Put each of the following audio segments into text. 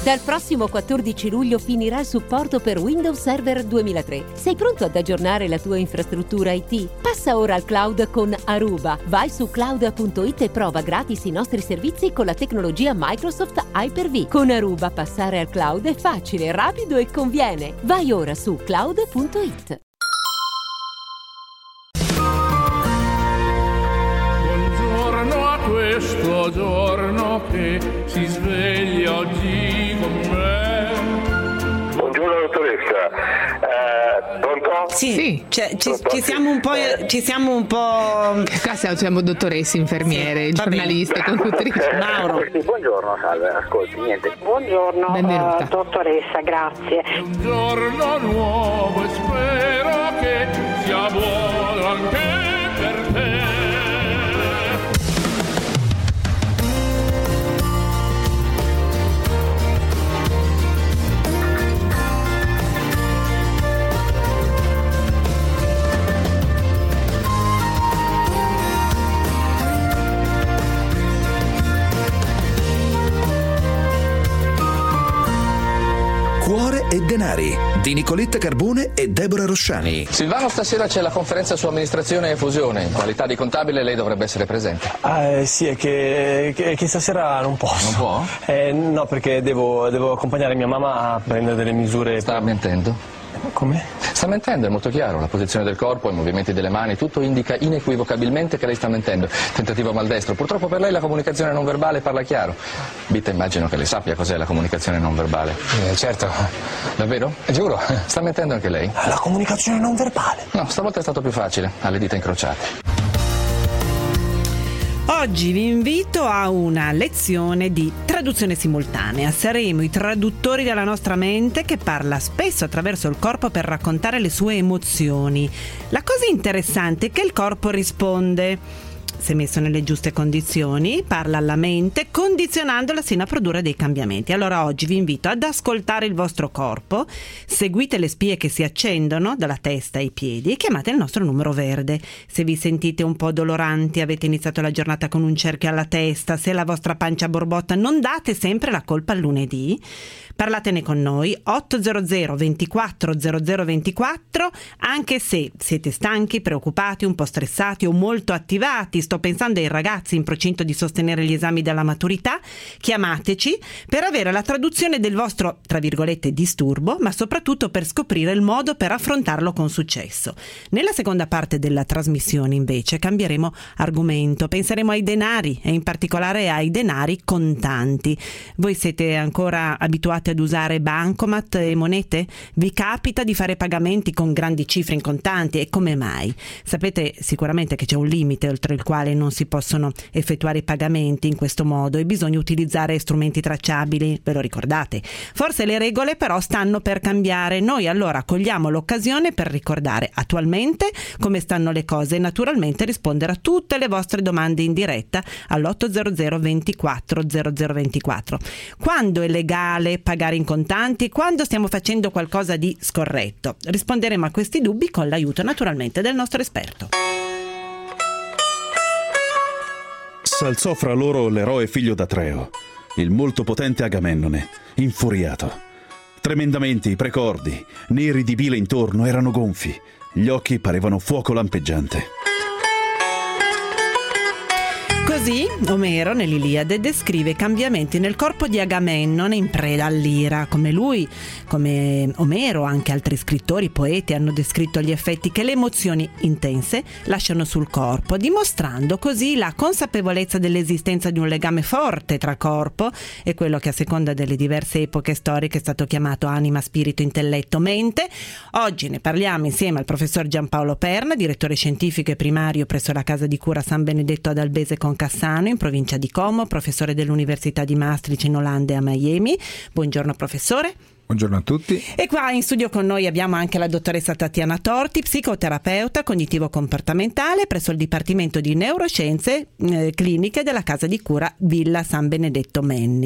Dal prossimo 14 luglio finirà il supporto per Windows Server 2003. Sei pronto ad aggiornare la tua infrastruttura IT? Passa ora al cloud con Aruba. Vai su cloud.it e prova gratis i nostri servizi con la tecnologia Microsoft Hyper-V. Con Aruba passare al cloud è facile, rapido e conviene. Vai ora su cloud.it. Buongiorno a questo giorno che si sveglia oggi con me. Buongiorno dottoressa. Pronto? Sì. Cioè, ci siamo un po'. Qua siamo dottoresse, infermiere, giornaliste, conduttrici. Mauro. Sì, buongiorno, salve, ascolti, niente. Buongiorno, Benvenuta. dottoressa, grazie. È un giorno nuovo e spero che sia buono anche per te. Cuore e denari di Nicoletta Carbone e Deborah Rosciani. Silvano, stasera c'è la conferenza su amministrazione e fusione. In qualità di contabile lei dovrebbe essere presente. Sì, è che stasera non posso. Non può? No, perché devo accompagnare mia mamma a prendere delle misure. Sta mentendo? Come? Sta mentendo, è molto chiaro. La posizione del corpo, i movimenti delle mani, tutto indica inequivocabilmente che lei sta mentendo. Tentativo maldestro. Purtroppo per lei la comunicazione non verbale parla chiaro. Bitta, immagino che lei sappia cos'è la comunicazione non verbale. Certo. Davvero? Giuro. Sta mentendo anche lei? La comunicazione non verbale? No, stavolta è stato più facile. Ha le dita incrociate. Oggi vi invito a una lezione di traduzione simultanea. Saremo i traduttori della nostra mente che parla spesso attraverso il corpo per raccontare le sue emozioni. La cosa interessante è che il corpo risponde. Se messo nelle giuste condizioni, parla alla mente condizionandola sino a produrre dei cambiamenti. Allora oggi vi invito ad ascoltare il vostro corpo, seguite le spie che si accendono dalla testa ai piedi e chiamate il nostro numero verde. Se vi sentite un po' doloranti, avete iniziato la giornata con un cerchio alla testa, se la vostra pancia borbotta, non date sempre la colpa al lunedì. Parlatene con noi 800 24 0024, anche se siete stanchi, preoccupati, un po' stressati o molto attivati. Sto pensando ai ragazzi in procinto di sostenere gli esami della maturità. Chiamateci per avere la traduzione del vostro, tra virgolette, disturbo, ma soprattutto per scoprire il modo per affrontarlo con successo. Nella seconda parte della trasmissione invece cambieremo argomento, penseremo ai denari e in particolare ai denari contanti. Voi siete ancora abituati ad usare bancomat e monete? Vi capita di fare pagamenti con grandi cifre in contanti e come mai? Sapete sicuramente che c'è un limite oltre il quale non si possono effettuare i pagamenti in questo modo e bisogna utilizzare strumenti tracciabili, ve lo ricordate? Forse le regole però stanno per cambiare. Noi allora cogliamo l'occasione per ricordare attualmente come stanno le cose e naturalmente rispondere a tutte le vostre domande in diretta all'800 24 0024. Quando è legale pagare in contanti? Quando stiamo facendo qualcosa di scorretto? Risponderemo a questi dubbi con l'aiuto naturalmente del nostro esperto. S'alzò fra loro l'eroe figlio d'Atreo, il molto potente Agamennone, infuriato. Tremendamente i precordi, neri di bile intorno, erano gonfi, gli occhi parevano fuoco lampeggiante. Così Omero nell'Iliade descrive cambiamenti nel corpo di Agamennone in preda all'ira. Come lui, come Omero, anche altri scrittori, poeti hanno descritto gli effetti che le emozioni intense lasciano sul corpo, dimostrando così la consapevolezza dell'esistenza di un legame forte tra corpo e quello che a seconda delle diverse epoche storiche è stato chiamato anima, spirito, intelletto, mente. Oggi ne parliamo insieme al professor Giampaolo Perna, direttore scientifico e primario presso la casa di cura San Benedetto ad Albese con Cassano in provincia di Como, professore dell'Università di Maastricht in Olanda e a Miami. Buongiorno professore. Buongiorno a tutti. E qua in studio con noi abbiamo anche la dottoressa Tatiana Torti, psicoterapeuta cognitivo-comportamentale presso il Dipartimento di Neuroscienze Cliniche della Casa di Cura Villa San Benedetto Menni.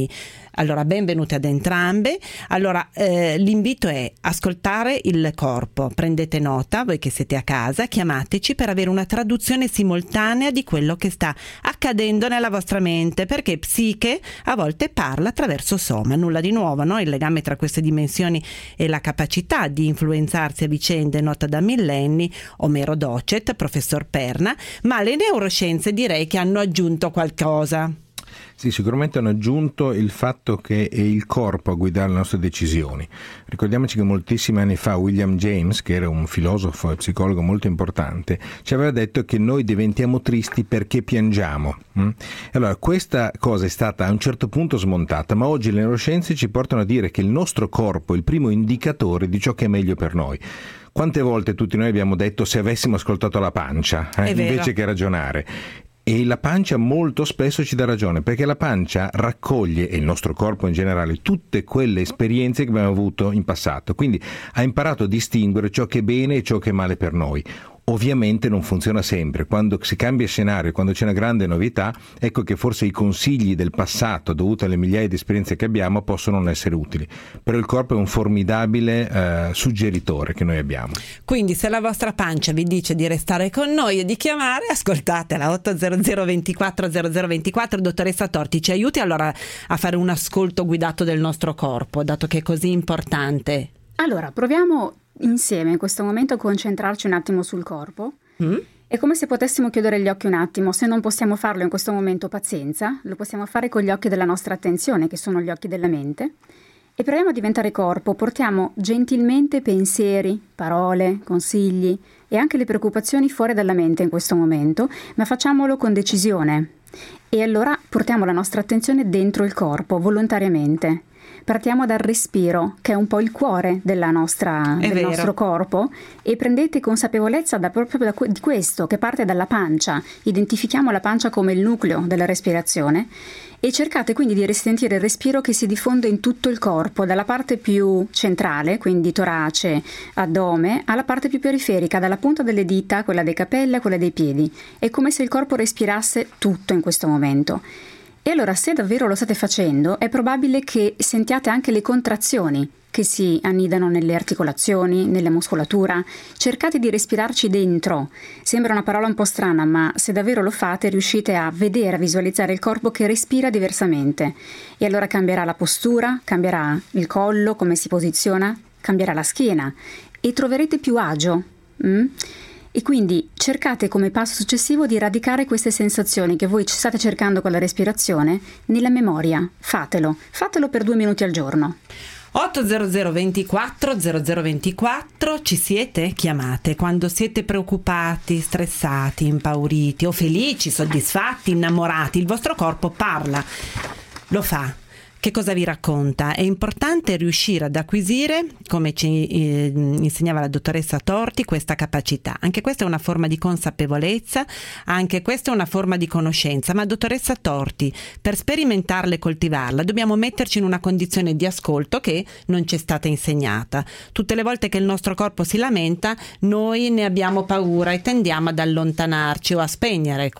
Allora, benvenute ad entrambe. Allora, l'invito è ascoltare il corpo. Prendete nota, voi che siete a casa, chiamateci per avere una traduzione simultanea di quello che sta accadendo nella vostra mente, perché psiche a volte parla attraverso soma. Nulla di nuovo, no? Il legame tra queste dimensioni e la capacità di influenzarsi a vicenda è nota da millenni. Omero Docet, professor Perna, ma le neuroscienze direi che hanno aggiunto qualcosa. Sì, sicuramente hanno aggiunto il fatto che è il corpo a guidare le nostre decisioni. Ricordiamoci che moltissimi anni fa William James, che era un filosofo e psicologo molto importante, ci aveva detto che noi diventiamo tristi perché piangiamo. Allora, questa cosa è stata a un certo punto smontata, ma oggi le neuroscienze ci portano a dire che il nostro corpo è il primo indicatore di ciò che è meglio per noi. Quante volte tutti noi abbiamo detto se avessimo ascoltato la pancia, invece che ragionare? E la pancia molto spesso ci dà ragione, perché la pancia raccoglie, e il nostro corpo in generale, tutte quelle esperienze che abbiamo avuto in passato. Quindi ha imparato a distinguere ciò che è bene e ciò che è male per noi. Ovviamente non funziona sempre. Quando si cambia scenario, quando c'è una grande novità, ecco che forse i consigli del passato, dovuti alle migliaia di esperienze che abbiamo, possono non essere utili. Però il corpo è un formidabile suggeritore che noi abbiamo. Quindi se la vostra pancia vi dice di restare con noi e di chiamare, ascoltatela. 800 24 0024. Dottoressa Torti, ci aiuti allora a fare un ascolto guidato del nostro corpo, dato che è così importante. Allora, proviamo insieme in questo momento a concentrarci un attimo sul corpo. È come se potessimo chiudere gli occhi un attimo. Se non possiamo farlo in questo momento, pazienza, lo possiamo fare con gli occhi della nostra attenzione, che sono gli occhi della mente, e proviamo a diventare corpo. Portiamo gentilmente pensieri, parole, consigli e anche le preoccupazioni fuori dalla mente in questo momento, ma facciamolo con decisione. E allora portiamo la nostra attenzione dentro il corpo, volontariamente. Partiamo dal respiro, che è un po' il cuore del nostro corpo, e prendete consapevolezza proprio di questo, che parte dalla pancia. Identifichiamo la pancia come il nucleo della respirazione e cercate quindi di risentire il respiro che si diffonde in tutto il corpo, dalla parte più centrale, quindi torace, addome, alla parte più periferica, dalla punta delle dita, quella dei capelli a quella dei piedi. È come se il corpo respirasse tutto in questo momento. E allora, se davvero lo state facendo, è probabile che sentiate anche le contrazioni che si annidano nelle articolazioni, nella muscolatura. Cercate di respirarci dentro. Sembra una parola un po' strana, ma se davvero lo fate riuscite a vedere, a visualizzare il corpo che respira diversamente. E allora cambierà la postura, cambierà il collo, come si posiziona, cambierà la schiena e troverete più agio. E quindi cercate come passo successivo di radicare queste sensazioni che voi state cercando con la respirazione nella memoria. Fatelo per 2 minuti al giorno. 800 24 0024, ci siete? Chiamate quando siete preoccupati, stressati, impauriti o felici, soddisfatti, innamorati. Il vostro corpo parla, lo fa. Che cosa vi racconta? È importante riuscire ad acquisire, come ci insegnava la dottoressa Torti, questa capacità. Anche questa è una forma di consapevolezza, anche questa è una forma di conoscenza. Ma dottoressa Torti, per sperimentarla e coltivarla dobbiamo metterci in una condizione di ascolto che non ci è stata insegnata. Tutte le volte che il nostro corpo si lamenta, noi ne abbiamo paura e tendiamo ad allontanarci o a spegnere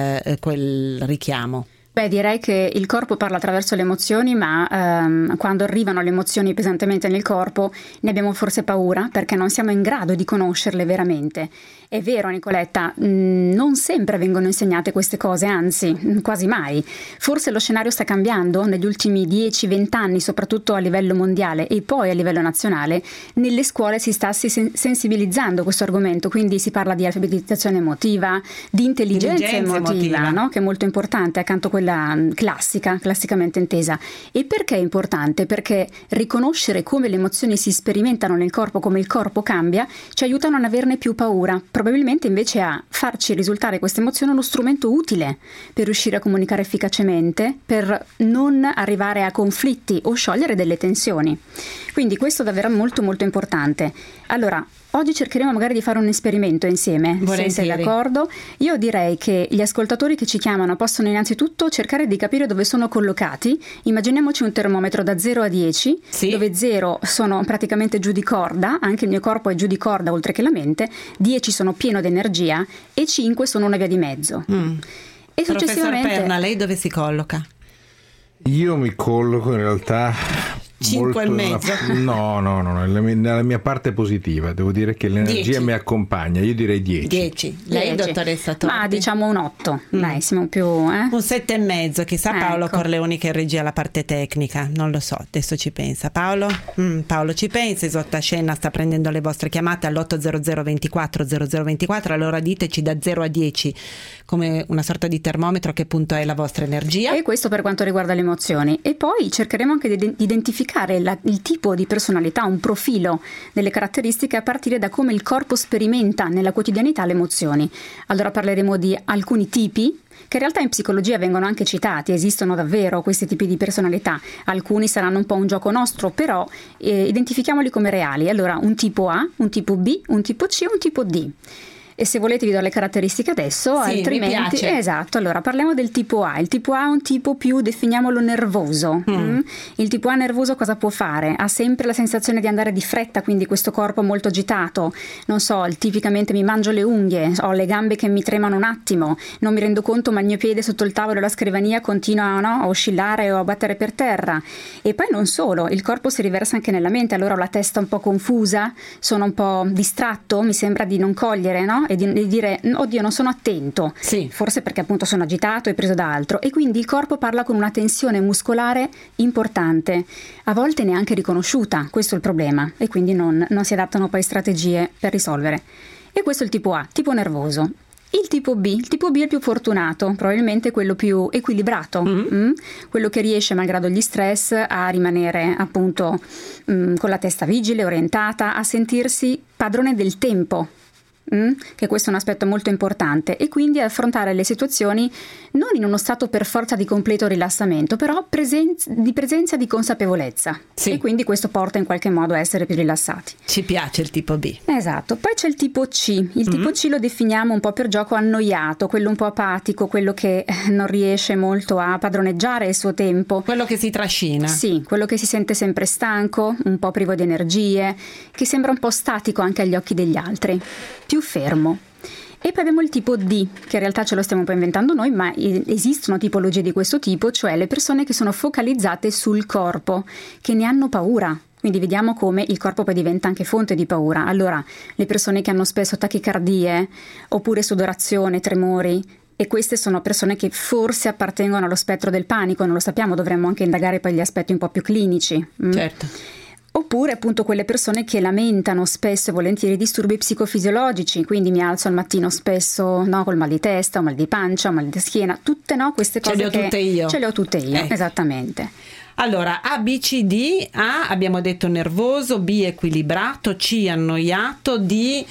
quel richiamo. Beh, direi che il corpo parla attraverso le emozioni, ma quando arrivano le emozioni pesantemente nel corpo ne abbiamo forse paura perché non siamo in grado di conoscerle veramente. È vero, Nicoletta, non sempre vengono insegnate queste cose, anzi, quasi mai. Forse lo scenario sta cambiando negli ultimi 10-20 anni, soprattutto a livello mondiale e poi a livello nazionale. Nelle scuole si sta sensibilizzando questo argomento, quindi si parla di alfabetizzazione emotiva, di intelligenza emotiva, no? Che è molto importante accanto a quella classicamente intesa. E perché è importante? Perché riconoscere come le emozioni si sperimentano nel corpo, come il corpo cambia, ci aiuta a non averne più paura. Probabilmente invece a farci risultare questa emozione uno strumento utile per riuscire a comunicare efficacemente, per non arrivare a conflitti o sciogliere delle tensioni. Quindi questo è davvero molto molto importante. Allora, oggi cercheremo magari di fare un esperimento insieme, se sei d'accordo. Io direi che gli ascoltatori che ci chiamano possono innanzitutto cercare di capire dove sono collocati. Immaginiamoci un termometro da 0 a 10, dove 0 sono praticamente giù di corda, anche il mio corpo è giù di corda oltre che la mente, 10 sono pieno di energia e 5 sono una via di mezzo. E successivamente... Professor Perna, lei dove si colloca? Io mi colloco in realtà 5,5. No, nella mia parte positiva. Devo dire che l'energia 10. mi accompagna. Io direi 10. Lei, dottoressa Torti? Ma diciamo un 8. Dai, siamo più un 7,5. Chissà Paolo Ecco. Corleoni che regia la parte tecnica. Non lo so, adesso ci pensa. Paolo? Paolo ci pensa. Isotta Scenna sta prendendo le vostre chiamate all'800 24 0024. Allora diteci da 0 a 10 come una sorta di termometro che punto è la vostra energia. E questo per quanto riguarda le emozioni. E poi cercheremo anche di identificare il tipo di personalità, un profilo delle caratteristiche a partire da come il corpo sperimenta nella quotidianità le emozioni. Allora parleremo di alcuni tipi che in realtà in psicologia vengono anche citati, esistono davvero questi tipi di personalità. Alcuni saranno un po' un gioco nostro, però identifichiamoli come reali. Allora un tipo A, un tipo B, un tipo C e un tipo D. E se volete vi do le caratteristiche adesso, sì, altrimenti... mi piace. Esatto, allora parliamo del tipo A. Il tipo A è un tipo più, definiamolo, nervoso. Il tipo A nervoso cosa può fare? Ha sempre la sensazione di andare di fretta, quindi questo corpo molto agitato. Non so, tipicamente mi mangio le unghie, ho le gambe che mi tremano un attimo, non mi rendo conto ma il mio piede sotto il tavolo e la scrivania continua a oscillare o a battere per terra. E poi non solo, il corpo si riversa anche nella mente, allora ho la testa un po' confusa, sono un po' distratto, mi sembra di non cogliere, no? E di dire oddio non sono attento, forse perché appunto sono agitato e preso da altro, e quindi il corpo parla con una tensione muscolare importante, a volte neanche riconosciuta. Questo è il problema, e quindi non si adattano poi strategie per risolvere. E questo è il tipo A, tipo nervoso. Il tipo B è il più fortunato, probabilmente quello più equilibrato, quello che riesce, malgrado gli stress, a rimanere appunto con la testa vigile, orientata, a sentirsi padrone del tempo. Che questo è un aspetto molto importante, e quindi affrontare le situazioni non in uno stato per forza di completo rilassamento, però di presenza di consapevolezza, e quindi questo porta in qualche modo a essere più rilassati. Ci piace il tipo B. Esatto. Poi c'è il tipo C. Il tipo C lo definiamo un po' per gioco annoiato, quello un po' apatico, quello che non riesce molto a padroneggiare il suo tempo, quello che si trascina. Sì, quello che si sente sempre stanco, un po' privo di energie, che sembra un po' statico anche agli occhi degli altri, più fermo. E poi abbiamo il tipo D, che in realtà ce lo stiamo un po' inventando noi, ma esistono tipologie di questo tipo, cioè le persone che sono focalizzate sul corpo, che ne hanno paura. Quindi vediamo come il corpo poi diventa anche fonte di paura. Allora, le persone che hanno spesso tachicardie, oppure sudorazione, tremori, e queste sono persone che forse appartengono allo spettro del panico, non lo sappiamo, dovremmo anche indagare poi gli aspetti un po' più clinici. Certo. Oppure appunto quelle persone che lamentano spesso e volentieri disturbi psicofisiologici, quindi mi alzo al mattino spesso col mal di testa, o mal di pancia, o mal di schiena, tutte queste cose ce le ho tutte io, esattamente. Allora, A, B, C, D. A abbiamo detto nervoso, B equilibrato, C annoiato, D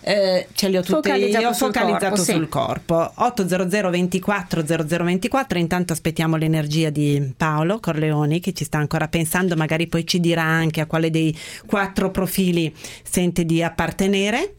ce li ho tutte io, focalizzato sul corpo. 800 24 0024. Intanto aspettiamo l'energia di Paolo Corleoni, che ci sta ancora pensando, magari poi ci dirà anche a quale dei 4 profili sente di appartenere.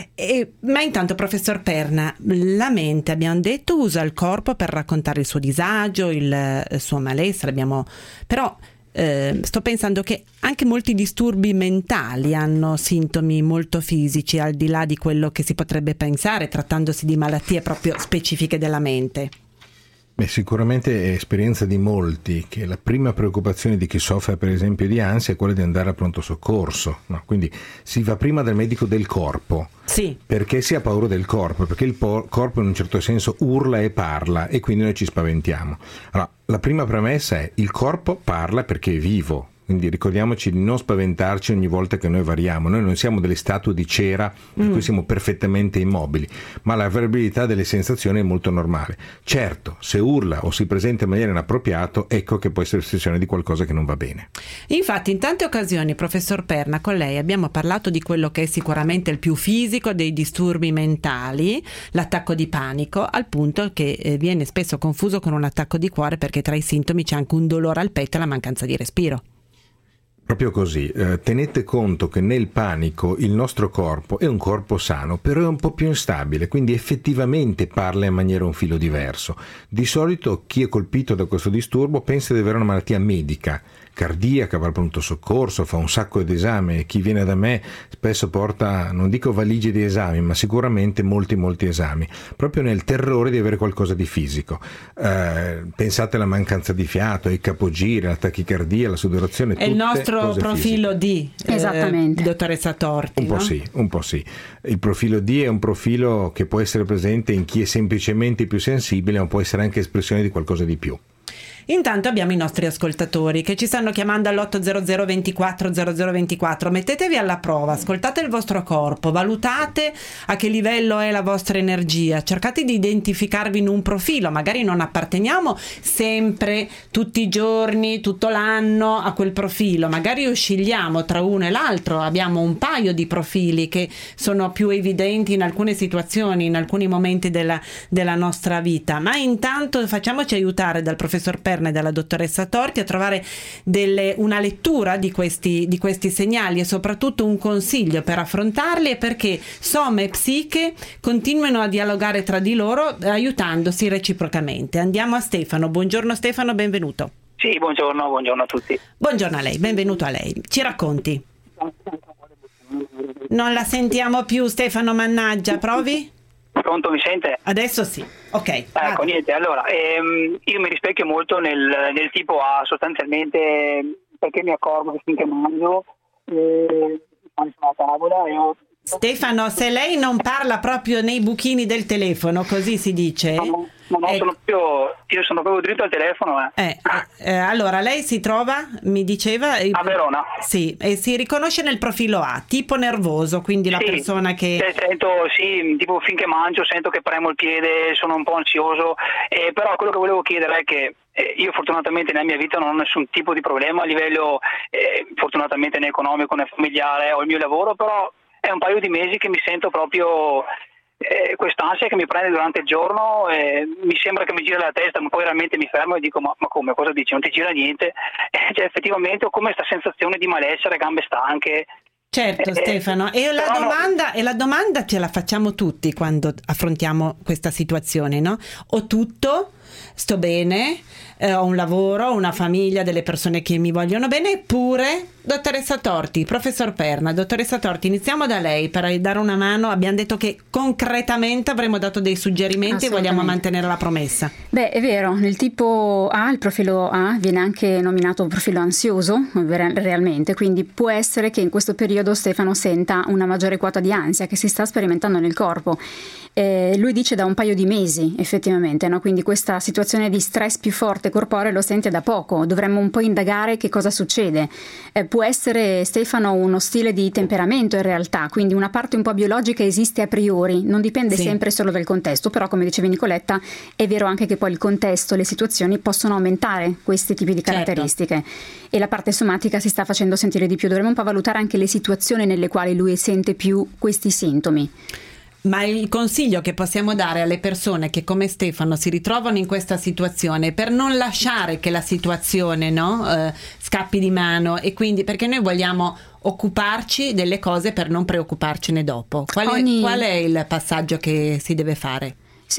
Ma intanto, professor Perna, la mente, abbiamo detto, usa il corpo per raccontare il suo disagio, il suo malessere, però sto pensando che anche molti disturbi mentali hanno sintomi molto fisici, al di là di quello che si potrebbe pensare, trattandosi di malattie proprio specifiche della mente. Sicuramente è esperienza di molti che la prima preoccupazione di chi soffre per esempio di ansia è quella di andare a pronto soccorso, no? Quindi si va prima dal medico del corpo, perché si ha paura del corpo, perché il corpo in un certo senso urla e parla, e quindi noi ci spaventiamo. Allora, la prima premessa è: il corpo parla perché è vivo. Quindi ricordiamoci di non spaventarci ogni volta che noi variamo. Noi non siamo delle statue di cera per cui siamo perfettamente immobili, ma la variabilità delle sensazioni è molto normale. Certo, se urla o si presenta in maniera inappropriata, ecco che può essere espressione di qualcosa che non va bene. Infatti, in tante occasioni, professor Perna, con lei abbiamo parlato di quello che è sicuramente il più fisico dei disturbi mentali, l'attacco di panico, al punto che viene spesso confuso con un attacco di cuore, perché tra i sintomi c'è anche un dolore al petto e la mancanza di respiro. Proprio così, tenete conto che nel panico il nostro corpo è un corpo sano, però è un po' più instabile, quindi effettivamente parla in maniera un filo diverso. Di solito chi è colpito da questo disturbo pensa di avere una malattia medica, cardiaca, va al pronto soccorso, fa un sacco di esami. Chi viene da me spesso porta, non dico valigie di esami, ma sicuramente molti esami, proprio nel terrore di avere qualcosa di fisico. Pensate alla mancanza di fiato, ai capogiri, alla tachicardia, la sudorazione. È il nostro profilo D, esattamente, dottoressa Torti. Un po' sì. Il profilo D è un profilo che può essere presente in chi è semplicemente più sensibile, ma può essere anche espressione di qualcosa di più. Intanto abbiamo i nostri ascoltatori che ci stanno chiamando all'800 24 0024. Mettetevi alla prova, ascoltate il vostro corpo, valutate a che livello è la vostra energia, cercate di identificarvi in un profilo. Magari non apparteniamo sempre, tutti i giorni, tutto l'anno a quel profilo, magari oscilliamo tra uno e l'altro, abbiamo un paio di profili che sono più evidenti in alcune situazioni, in alcuni momenti della nostra vita. Ma intanto facciamoci aiutare dal professor Perna e dalla dottoressa Torti a trovare una lettura di questi segnali e soprattutto un consiglio per affrontarli, e perché Soma e Psiche continuino a dialogare tra di loro aiutandosi reciprocamente. Andiamo a Stefano. Buongiorno Stefano, benvenuto. Sì, buongiorno a tutti. Buongiorno a lei, benvenuto a lei. Ci racconti? Non la sentiamo più Stefano, mannaggia, provi? Pronto, mi sente? Adesso sì, ok. Ecco, niente, allora, io mi rispecchio molto nel tipo A, sostanzialmente, perché mi accorgo che finché mangio, sulla tavola e ho... Stefano, se lei non parla proprio nei buchini del telefono, così si dice? No, io sono proprio dritto al telefono. Allora, lei si trova, mi diceva... A Verona. Sì, e si riconosce nel profilo A, tipo nervoso, quindi la persona che... Tipo finché mangio sento che premo il piede, sono un po' ansioso, però quello che volevo chiedere è che io fortunatamente nella mia vita non ho nessun tipo di problema a livello, fortunatamente né economico né familiare, ho il mio lavoro, però è un paio di mesi che mi sento proprio quest'ansia che mi prende durante il giorno, mi sembra che mi gira la testa, ma poi realmente mi fermo e dico ma come, cosa dici, non ti gira niente? Cioè effettivamente ho come questa sensazione di malessere, gambe stanche. Certo Stefano, e la domanda ce la facciamo tutti quando affrontiamo questa situazione, no? Ho tutto, sto bene, ho un lavoro, una famiglia, delle persone che mi vogliono bene, eppure, dottoressa Torti, professor Perna, dottoressa Torti, iniziamo da lei per dare una mano. Abbiamo detto che concretamente avremmo dato dei suggerimenti e vogliamo mantenere la promessa. Beh, è vero, nel tipo A, il profilo A viene anche nominato profilo ansioso, realmente, quindi può essere che in questo periodo Stefano senta una maggiore quota di ansia che si sta sperimentando nel corpo. Lui dice da un paio di mesi effettivamente, no? Quindi questa situazione di stress più forte corporeo lo sente da poco. Dovremmo un po' indagare che cosa succede. Può essere, Stefano, uno stile di temperamento in realtà, quindi una parte un po' biologica esiste a priori, non dipende sempre solo dal contesto, però come diceva Nicoletta è vero anche che poi il contesto, le situazioni possono aumentare questi tipi di caratteristiche. E la parte somatica si sta facendo sentire di più. Dovremmo un po' valutare anche le situazioni nelle quali lui sente più questi sintomi. Ma il consiglio che possiamo dare alle persone che come Stefano si ritrovano in questa situazione, per non lasciare che la situazione scappi di mano, e quindi perché noi vogliamo occuparci delle cose per non preoccuparcene dopo, qual è il passaggio che si deve fare?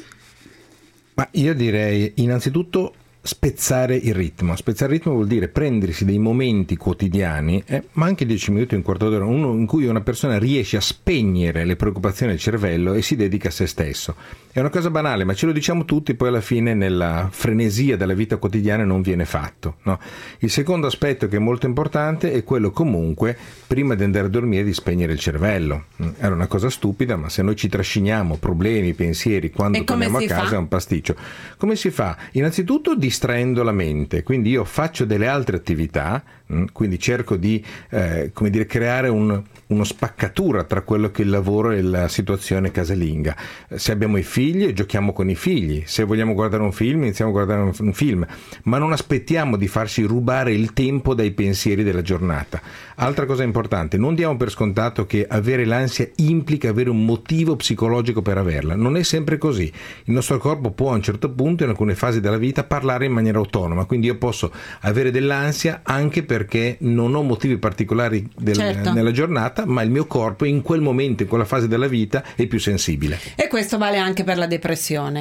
Ma io direi innanzitutto spezzare il ritmo. Spezzare il ritmo vuol dire prendersi dei momenti quotidiani, ma anche 10 minuti, un quarto d'ora, in cui una persona riesce a spegnere le preoccupazioni del cervello e si dedica a se stesso. È una cosa banale, ma ce lo diciamo tutti, poi alla fine nella frenesia della vita quotidiana non viene fatto, no? Il secondo aspetto che è molto importante è quello comunque, prima di andare a dormire, di spegnere il cervello. Era una cosa stupida, ma se noi ci trasciniamo problemi, pensieri, quando torniamo a casa è un pasticcio. Come si fa? Innanzitutto distraendo la mente, quindi io faccio delle altre attività, quindi cerco di creare uno spaccatura tra quello che è il lavoro e la situazione casalinga. Se abbiamo i figli, giochiamo con i figli, se vogliamo guardare un film, iniziamo a guardare un film, ma non aspettiamo di farsi rubare il tempo dai pensieri della giornata. Altra cosa importante, non diamo per scontato che avere l'ansia implica avere un motivo psicologico per averla. Non è sempre così. Il nostro corpo può a un certo punto, in alcune fasi della vita, parlare in maniera autonoma, quindi io posso avere dell'ansia anche perché non ho motivi particolari nella giornata, ma il mio corpo in quel momento, in quella fase della vita, è più sensibile. E questo vale anche per la depressione. Sì.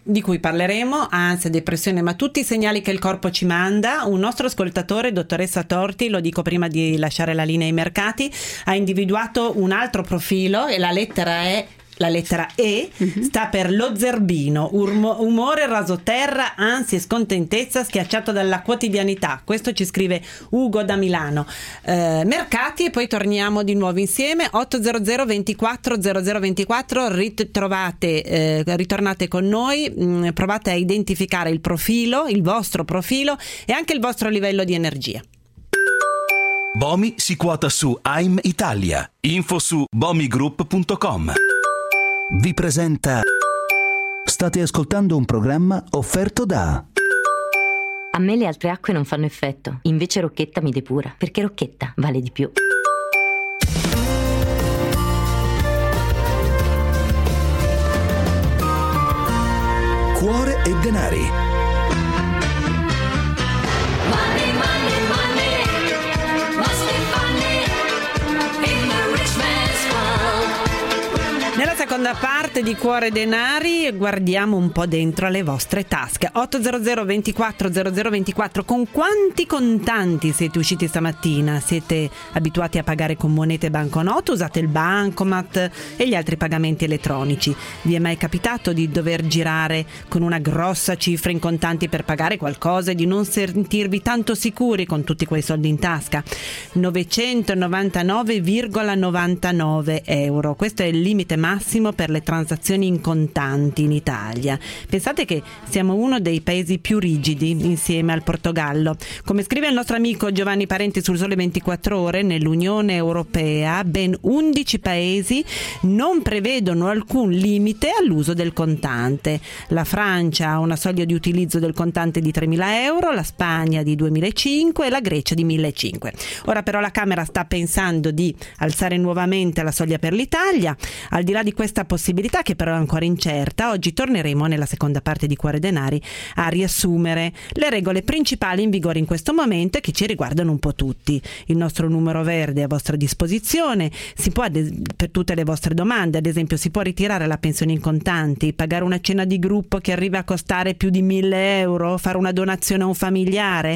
di cui parleremo, ansia, depressione, ma tutti i segnali che il corpo ci manda. Un nostro ascoltatore, dottoressa Torti, lo dico prima di lasciare la linea ai mercati, ha individuato un altro profilo e la lettera E sta per lo zerbino, umore rasoterra, ansia e scontentezza schiacciato dalla quotidianità. Questo ci scrive Ugo da Milano. Mercati, e poi torniamo di nuovo insieme. 800 24 0024, ritornate con noi, provate a identificare il profilo, il vostro profilo e anche il vostro livello di energia. Bomi si quota su AIM Italia. Info su bomigroup.com. Vi presenta. State ascoltando un programma offerto da. A me le altre acque non fanno effetto, invece Rocchetta mi depura, perché Rocchetta vale di più. Cuore e denari. Nella seconda parte di Cuore Denari guardiamo un po' dentro alle vostre tasche. 800 24 0024, con quanti contanti siete usciti stamattina? Siete abituati a pagare con monete e banconote? Usate il bancomat e gli altri pagamenti elettronici? Vi è mai capitato di dover girare con una grossa cifra in contanti per pagare qualcosa e di non sentirvi tanto sicuri con tutti quei soldi in tasca? 999,99 euro, questo è il limite massimo per le transazioni in contanti in Italia. Pensate che siamo uno dei paesi più rigidi insieme al Portogallo. Come scrive il nostro amico Giovanni Parenti sul Sole 24 Ore, nell'Unione Europea ben 11 paesi non prevedono alcun limite all'uso del contante. La Francia ha una soglia di utilizzo del contante di 3.000 euro, la Spagna di 2.500 e la Grecia di 1.500. Ora però la Camera sta pensando di alzare nuovamente la soglia per l'Italia. Al di là di questa possibilità, che però è ancora incerta, oggi torneremo nella seconda parte di Cuore Denari a riassumere le regole principali in vigore in questo momento e che ci riguardano un po' tutti. Il nostro numero verde è a vostra disposizione, si può per tutte le vostre domande, ad esempio si può ritirare la pensione in contanti, pagare una cena di gruppo che arriva a costare più di 1.000 euro, fare una donazione a un familiare.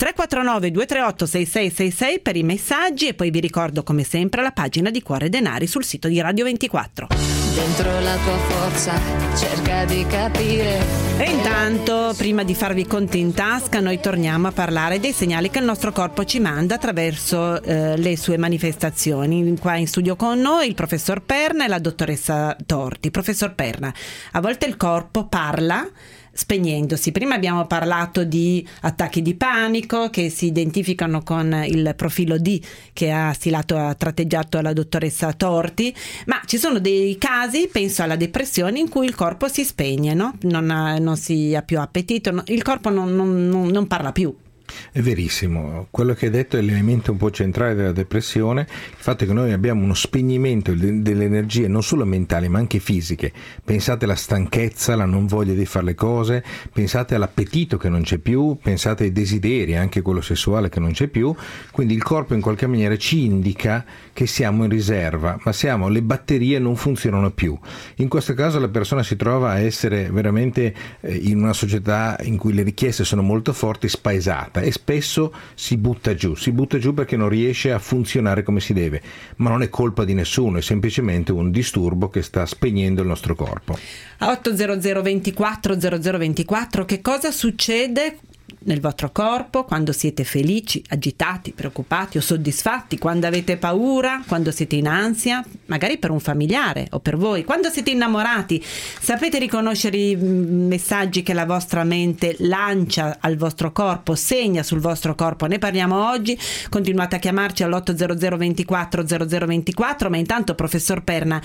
349 238 6666 per i messaggi, e poi vi ricordo come sempre la pagina di Cuore Denari sul sito di Radio 24. Dentro la tua forza cerca di capire. E intanto, prima di farvi conti in tasca, noi torniamo a parlare dei segnali che il nostro corpo ci manda attraverso le sue manifestazioni. Qua in studio con noi il professor Perna e la dottoressa Torti. Professor Perna, a volte il corpo parla spegnendosi. Prima abbiamo parlato di attacchi di panico che si identificano con il profilo D che ha tratteggiato la dottoressa Torti, ma ci sono dei casi, penso alla depressione, in cui il corpo si spegne, no? Non si ha più appetito, il corpo non parla più. È verissimo, quello che hai detto è l'elemento un po' centrale della depressione, il fatto che noi abbiamo uno spegnimento delle energie non solo mentali ma anche fisiche. Pensate alla stanchezza, alla non voglia di fare le cose, pensate all'appetito che non c'è più, pensate ai desideri, anche quello sessuale che non c'è più, quindi il corpo in qualche maniera ci indica che siamo in riserva, ma le batterie non funzionano più. In questo caso la persona si trova a essere veramente in una società in cui le richieste sono molto forti, spaesata, e spesso si butta giù perché non riesce a funzionare come si deve, ma non è colpa di nessuno, è semplicemente un disturbo che sta spegnendo il nostro corpo. A 800 24 0024, che cosa succede nel vostro corpo quando siete felici, agitati, preoccupati o soddisfatti, quando avete paura, quando siete in ansia, magari per un familiare o per voi, quando siete innamorati? Sapete riconoscere i messaggi che la vostra mente lancia al vostro corpo, segna sul vostro corpo? Ne parliamo oggi, continuate a chiamarci all'800 24 0024, ma intanto professor Perna,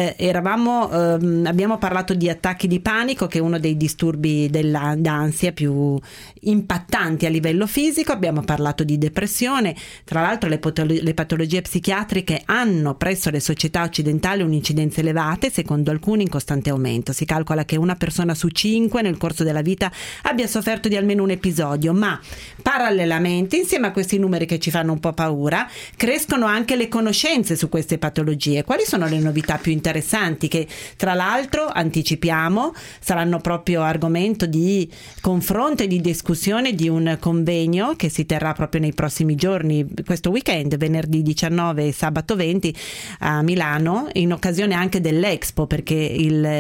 abbiamo parlato di attacchi di panico, che è uno dei disturbi dell'ansia più impattanti a livello fisico. Abbiamo parlato di depressione, tra l'altro le patologie psichiatriche hanno presso le società occidentale un'incidenza elevata e secondo alcuni in costante aumento. Si calcola che una persona su 5 nel corso della vita abbia sofferto di almeno un episodio, ma parallelamente, insieme a questi numeri che ci fanno un po' paura, crescono anche le conoscenze su queste patologie. Quali sono le novità più interessanti che, tra l'altro, anticipiamo, saranno proprio argomento di confronto e di discussione di un convegno che si terrà proprio nei prossimi giorni, questo weekend, venerdì 19 e sabato 20 a Milano, in occasione anche dell'Expo, perché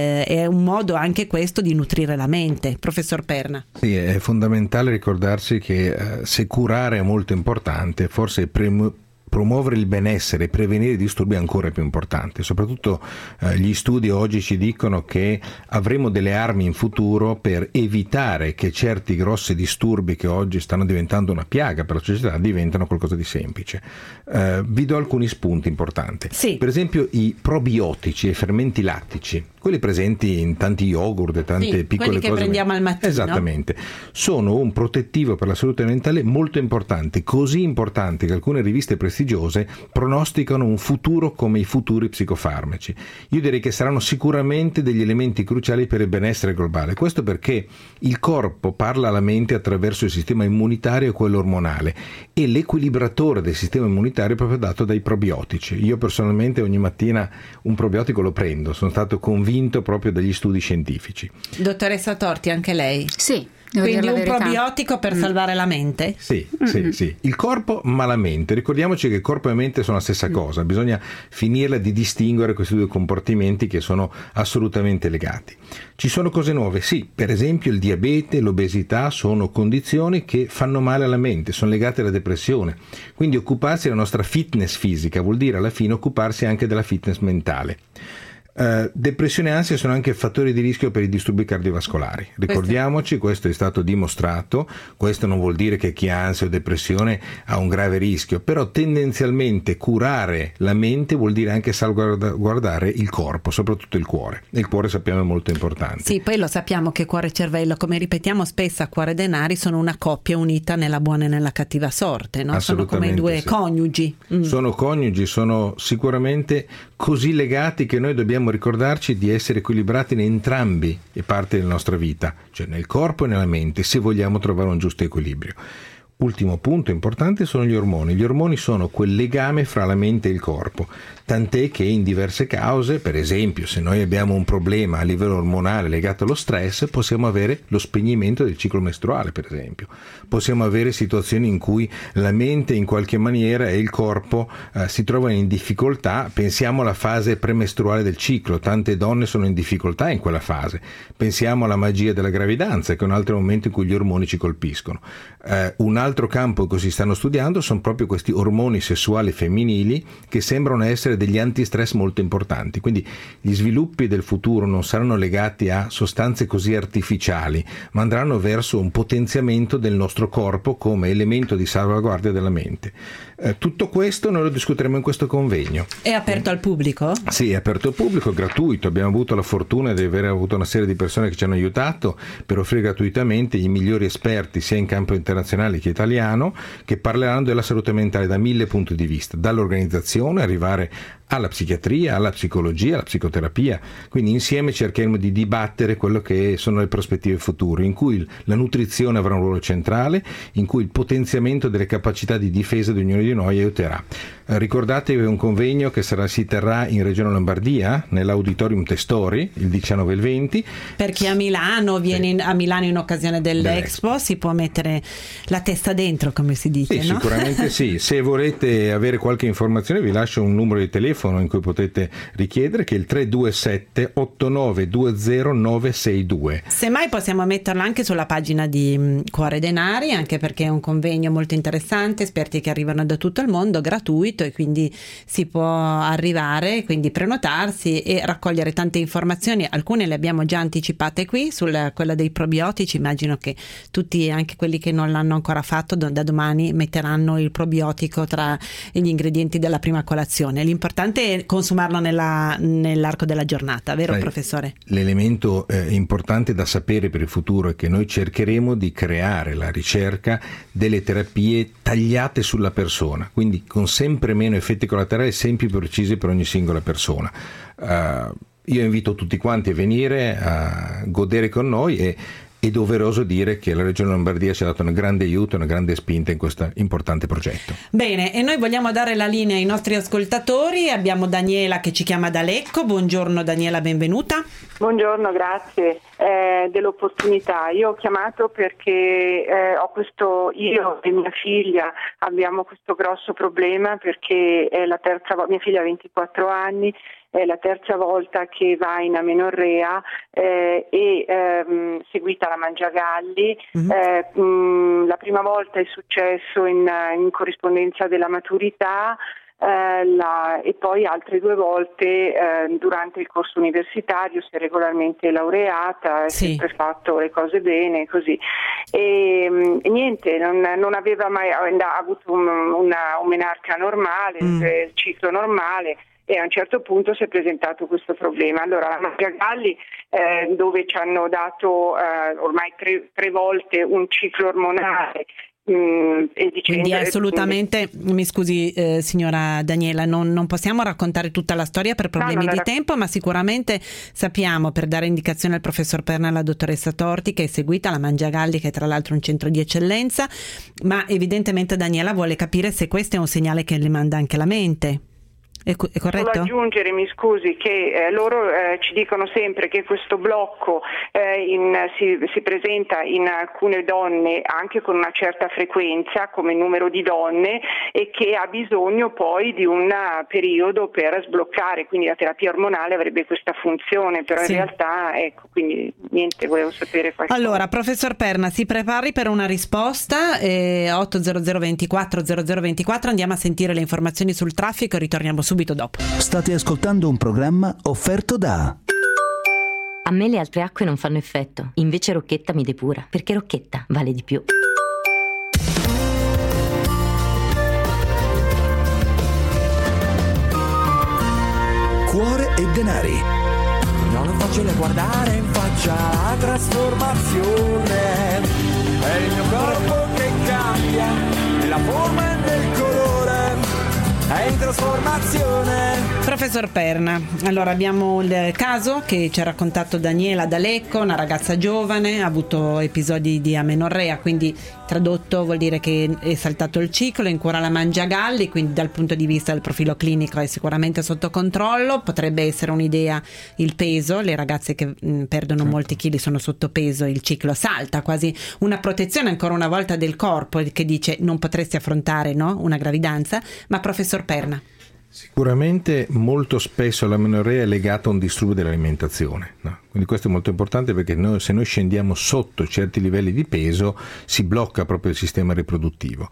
è un modo anche questo di nutrire la mente. Professor Perna. Sì, è fondamentale ricordarsi che se curare è molto importante, forse promuovere il benessere e prevenire i disturbi è ancora più importante. Soprattutto gli studi oggi ci dicono che avremo delle armi in futuro per evitare che certi grossi disturbi che oggi stanno diventando una piaga per la società diventano qualcosa di semplice. Vi do alcuni spunti importanti. Sì. Per esempio i probiotici e i fermenti lattici, quelli presenti in tanti yogurt e tante piccole quelli che cose. prendiamo al mattino. Esattamente. Sono un protettivo per la salute mentale molto importante, così importante che alcune riviste prestigiose pronosticano un futuro come i futuri psicofarmaci. Io direi che saranno sicuramente degli elementi cruciali per il benessere globale. Questo perché il corpo parla alla mente attraverso il sistema immunitario e quello ormonale, e l'equilibratore del sistema immunitario è proprio dato dai probiotici. Io personalmente ogni mattina un probiotico lo prendo, sono stato convinto proprio dagli studi scientifici. Dottoressa Torti, anche lei? Sì. Quindi un probiotico per salvare la mente? Sì. Il corpo ma la mente. Ricordiamoci che corpo e mente sono la stessa cosa, bisogna finirla di distinguere questi due comportamenti che sono assolutamente legati. Ci sono cose nuove, sì, per esempio il diabete, l'obesità sono condizioni che fanno male alla mente, sono legate alla depressione, quindi occuparsi della nostra fitness fisica vuol dire alla fine occuparsi anche della fitness mentale. Depressione e ansia sono anche fattori di rischio per i disturbi cardiovascolari. Ricordiamoci, questo è stato dimostrato. Questo non vuol dire che chi ha ansia o depressione ha un grave rischio, però tendenzialmente curare la mente vuol dire anche salvaguardare il corpo, soprattutto il cuore. E il cuore sappiamo è molto importante. Sì, poi lo sappiamo che cuore e cervello, come ripetiamo spesso a Cuore Denari, sono una coppia unita nella buona e nella cattiva sorte, no? Sono come due coniugi. Sono coniugi, sono sicuramente così legati che noi dobbiamo ricordarci di essere equilibrati in entrambi le parti della nostra vita, cioè nel corpo e nella mente, se vogliamo trovare un giusto equilibrio. Ultimo punto importante sono gli ormoni. Gli ormoni sono quel legame fra la mente e il corpo, tant'è che in diverse cause, per esempio se noi abbiamo un problema a livello ormonale legato allo stress, possiamo avere lo spegnimento del ciclo mestruale, per esempio. Possiamo avere situazioni in cui la mente in qualche maniera e il corpo si trovano in difficoltà. Pensiamo alla fase premestruale del ciclo, tante donne sono in difficoltà in quella fase. Pensiamo alla magia della gravidanza, che è un altro momento in cui gli ormoni ci colpiscono. Un altro campo che si stanno studiando sono proprio questi ormoni sessuali femminili che sembrano essere degli antistress molto importanti. Quindi gli sviluppi del futuro non saranno legati a sostanze così artificiali, ma andranno verso un potenziamento del nostro corpo come elemento di salvaguardia della mente. Tutto questo noi lo discuteremo in questo convegno. È aperto al pubblico? Sì, è aperto al pubblico, gratuito. Abbiamo avuto la fortuna di aver avuto una serie di persone che ci hanno aiutato per offrire gratuitamente i migliori esperti sia in campo internazionale che italiano, che parleranno della salute mentale da 1000 punti di vista, dall'organizzazione, arrivare alla psichiatria, alla psicologia, alla psicoterapia. Quindi insieme cercheremo di dibattere quello che sono le prospettive future, in cui la nutrizione avrà un ruolo centrale, in cui il potenziamento delle capacità di difesa di ognuno di noi aiuterà. Ricordatevi un convegno che si terrà in Regione Lombardia, nell'Auditorium Testori, il 19 e il 20. Per chi a Milano viene a Milano in occasione dell'Expo, si può mettere la testa dentro, come si dice, sì, no? Sicuramente sì. Se volete avere qualche informazione vi lascio un numero di telefono in cui potete richiedere, che è il 327 8920 962. Semmai possiamo metterlo anche sulla pagina di Cuore Denari, anche perché è un convegno molto interessante, esperti che arrivano da tutto il mondo, gratuito, e quindi si può arrivare, quindi prenotarsi e raccogliere tante informazioni. Alcune le abbiamo già anticipate qui, quella dei probiotici. Immagino che tutti, anche quelli che non l'hanno ancora fatto, da domani metteranno il probiotico tra gli ingredienti della prima colazione. L'importante l'importante è consumarlo nell'arco della giornata, vero professore? L'elemento importante da sapere per il futuro è che noi cercheremo di creare la ricerca delle terapie tagliate sulla persona, quindi con sempre meno effetti collaterali, sempre più precisi per ogni singola persona. Io invito tutti quanti a venire a godere con noi e è doveroso dire che la Regione Lombardia ci ha dato un grande aiuto, una grande spinta in questo importante progetto. Bene, e noi vogliamo dare la linea ai nostri ascoltatori. Abbiamo Daniela che ci chiama da Lecco. Buongiorno Daniela, benvenuta. Buongiorno, grazie dell'opportunità. Io ho chiamato perché io e mia figlia abbiamo questo grosso problema, perché è la terza volta, mia figlia ha 24 anni, è la terza volta che va in amenorrea seguita la Mangiagalli. La prima volta è successo in corrispondenza della maturità, e poi altre 2 volte durante il corso universitario. Si è regolarmente laureata, ha sempre fatto le cose bene, così. E niente, non aveva mai avuto una menarca normale, il ciclo normale. E a un certo punto si è presentato questo problema. Allora la Mangiagalli, dove ci hanno dato ormai 3 volte un ciclo ormonale, quindi assolutamente, mi scusi signora Daniela, non possiamo raccontare tutta la storia per problemi di tempo, ma sicuramente sappiamo, per dare indicazione al professor Perna e alla dottoressa Torti, che è seguita la Mangiagalli, che è tra l'altro un centro di eccellenza, ma evidentemente Daniela vuole capire se questo è un segnale che le manda anche la mente. È corretto? Solo aggiungere, mi scusi, che loro ci dicono sempre che questo blocco si presenta in alcune donne anche con una certa frequenza come numero di donne, e che ha bisogno poi di un periodo per sbloccare, quindi la terapia ormonale avrebbe questa funzione, però in realtà quindi niente, volevo sapere qualcosa. Allora, professor Perna, si prepari per una risposta, 800 24 0024, andiamo a sentire le informazioni sul traffico e ritorniamo subito dopo. State ascoltando un programma offerto da... A me le altre acque non fanno effetto, invece Rocchetta mi depura, perché Rocchetta vale di più. Cuore e denari. Non è facile guardare in faccia la trasformazione. È il mio corpo che cambia, nella forma e nel colore. È in trasformazione. Professor Perna, allora abbiamo il caso che ci ha raccontato Daniela da Lecco, una ragazza giovane, ha avuto episodi di amenorrea, quindi tradotto vuol dire che è saltato il ciclo, è in cura la Mangiagalli, quindi dal punto di vista del profilo clinico è sicuramente sotto controllo. Potrebbe essere un'idea il peso, le ragazze che perdono molti chili sono sotto peso, il ciclo salta, quasi una protezione ancora una volta del corpo che dice non potresti affrontare una gravidanza. Ma professor Perna, sicuramente molto spesso l'amenorrea è legata a un disturbo dell'alimentazione, no? Quindi questo è molto importante, perché se noi scendiamo sotto certi livelli di peso si blocca proprio il sistema riproduttivo.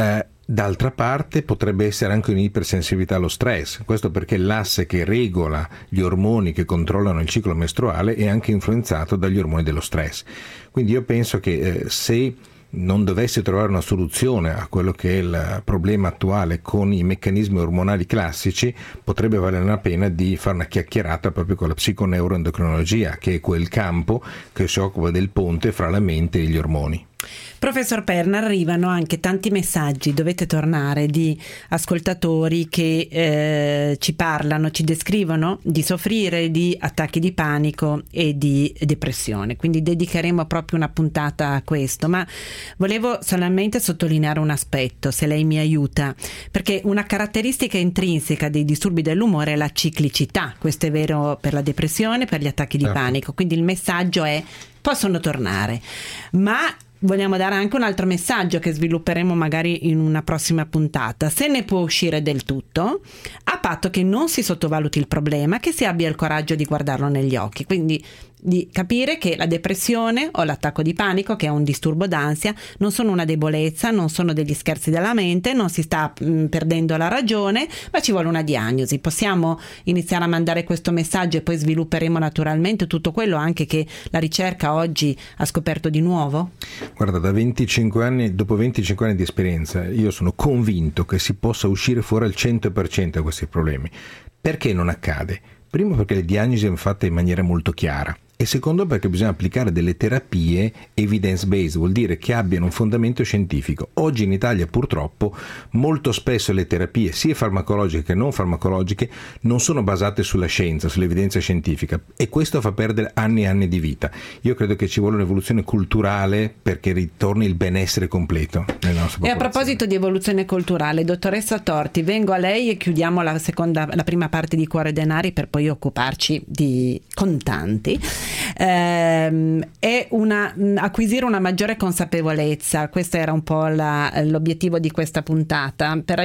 D'altra parte potrebbe essere anche un'ipersensibilità allo stress, questo perché l'asse che regola gli ormoni che controllano il ciclo mestruale è anche influenzato dagli ormoni dello stress. Quindi io penso che se non dovesse trovare una soluzione a quello che è il problema attuale con i meccanismi ormonali classici, potrebbe valere la pena di fare una chiacchierata proprio con la psiconeuroendocrinologia, che è quel campo che si occupa del ponte fra la mente e gli ormoni. Professor Perna, arrivano anche tanti messaggi, dovete tornare, di ascoltatori che ci parlano, ci descrivono di soffrire di attacchi di panico e di depressione, quindi dedicheremo proprio una puntata a questo, ma volevo solamente sottolineare un aspetto, se lei mi aiuta, perché una caratteristica intrinseca dei disturbi dell'umore è la ciclicità. Questo è vero per la depressione, per gli attacchi di panico, quindi il messaggio è: possono tornare, ma vogliamo dare anche un altro messaggio che svilupperemo magari in una prossima puntata. Se ne può uscire del tutto, a patto che non si sottovaluti il problema, che si abbia il coraggio di guardarlo negli occhi, quindi di capire che la depressione o l'attacco di panico, che è un disturbo d'ansia, non sono una debolezza, non sono degli scherzi della mente, non si sta perdendo la ragione, ma ci vuole una diagnosi. Possiamo iniziare a mandare questo messaggio e poi svilupperemo naturalmente tutto quello anche che la ricerca oggi ha scoperto di nuovo? Guarda, dopo 25 anni di esperienza, io sono convinto che si possa uscire fuori al 100% da questi problemi. Perché non accade? Primo, perché le diagnosi sono fatte in maniera molto chiara, e secondo, perché bisogna applicare delle terapie evidence-based, vuol dire che abbiano un fondamento scientifico. Oggi in Italia purtroppo molto spesso le terapie, sia farmacologiche che non farmacologiche, non sono basate sulla scienza, sull'evidenza scientifica, e questo fa perdere anni e anni di vita. Io credo che ci vuole un'evoluzione culturale perché ritorni il benessere completo nella nostra popolazione. E a proposito di evoluzione culturale, dottoressa Torti, vengo a lei e chiudiamo la prima parte di Cuore Denari per poi occuparci di contanti. È acquisire una maggiore consapevolezza. Questo era un po' l'obiettivo di questa puntata, per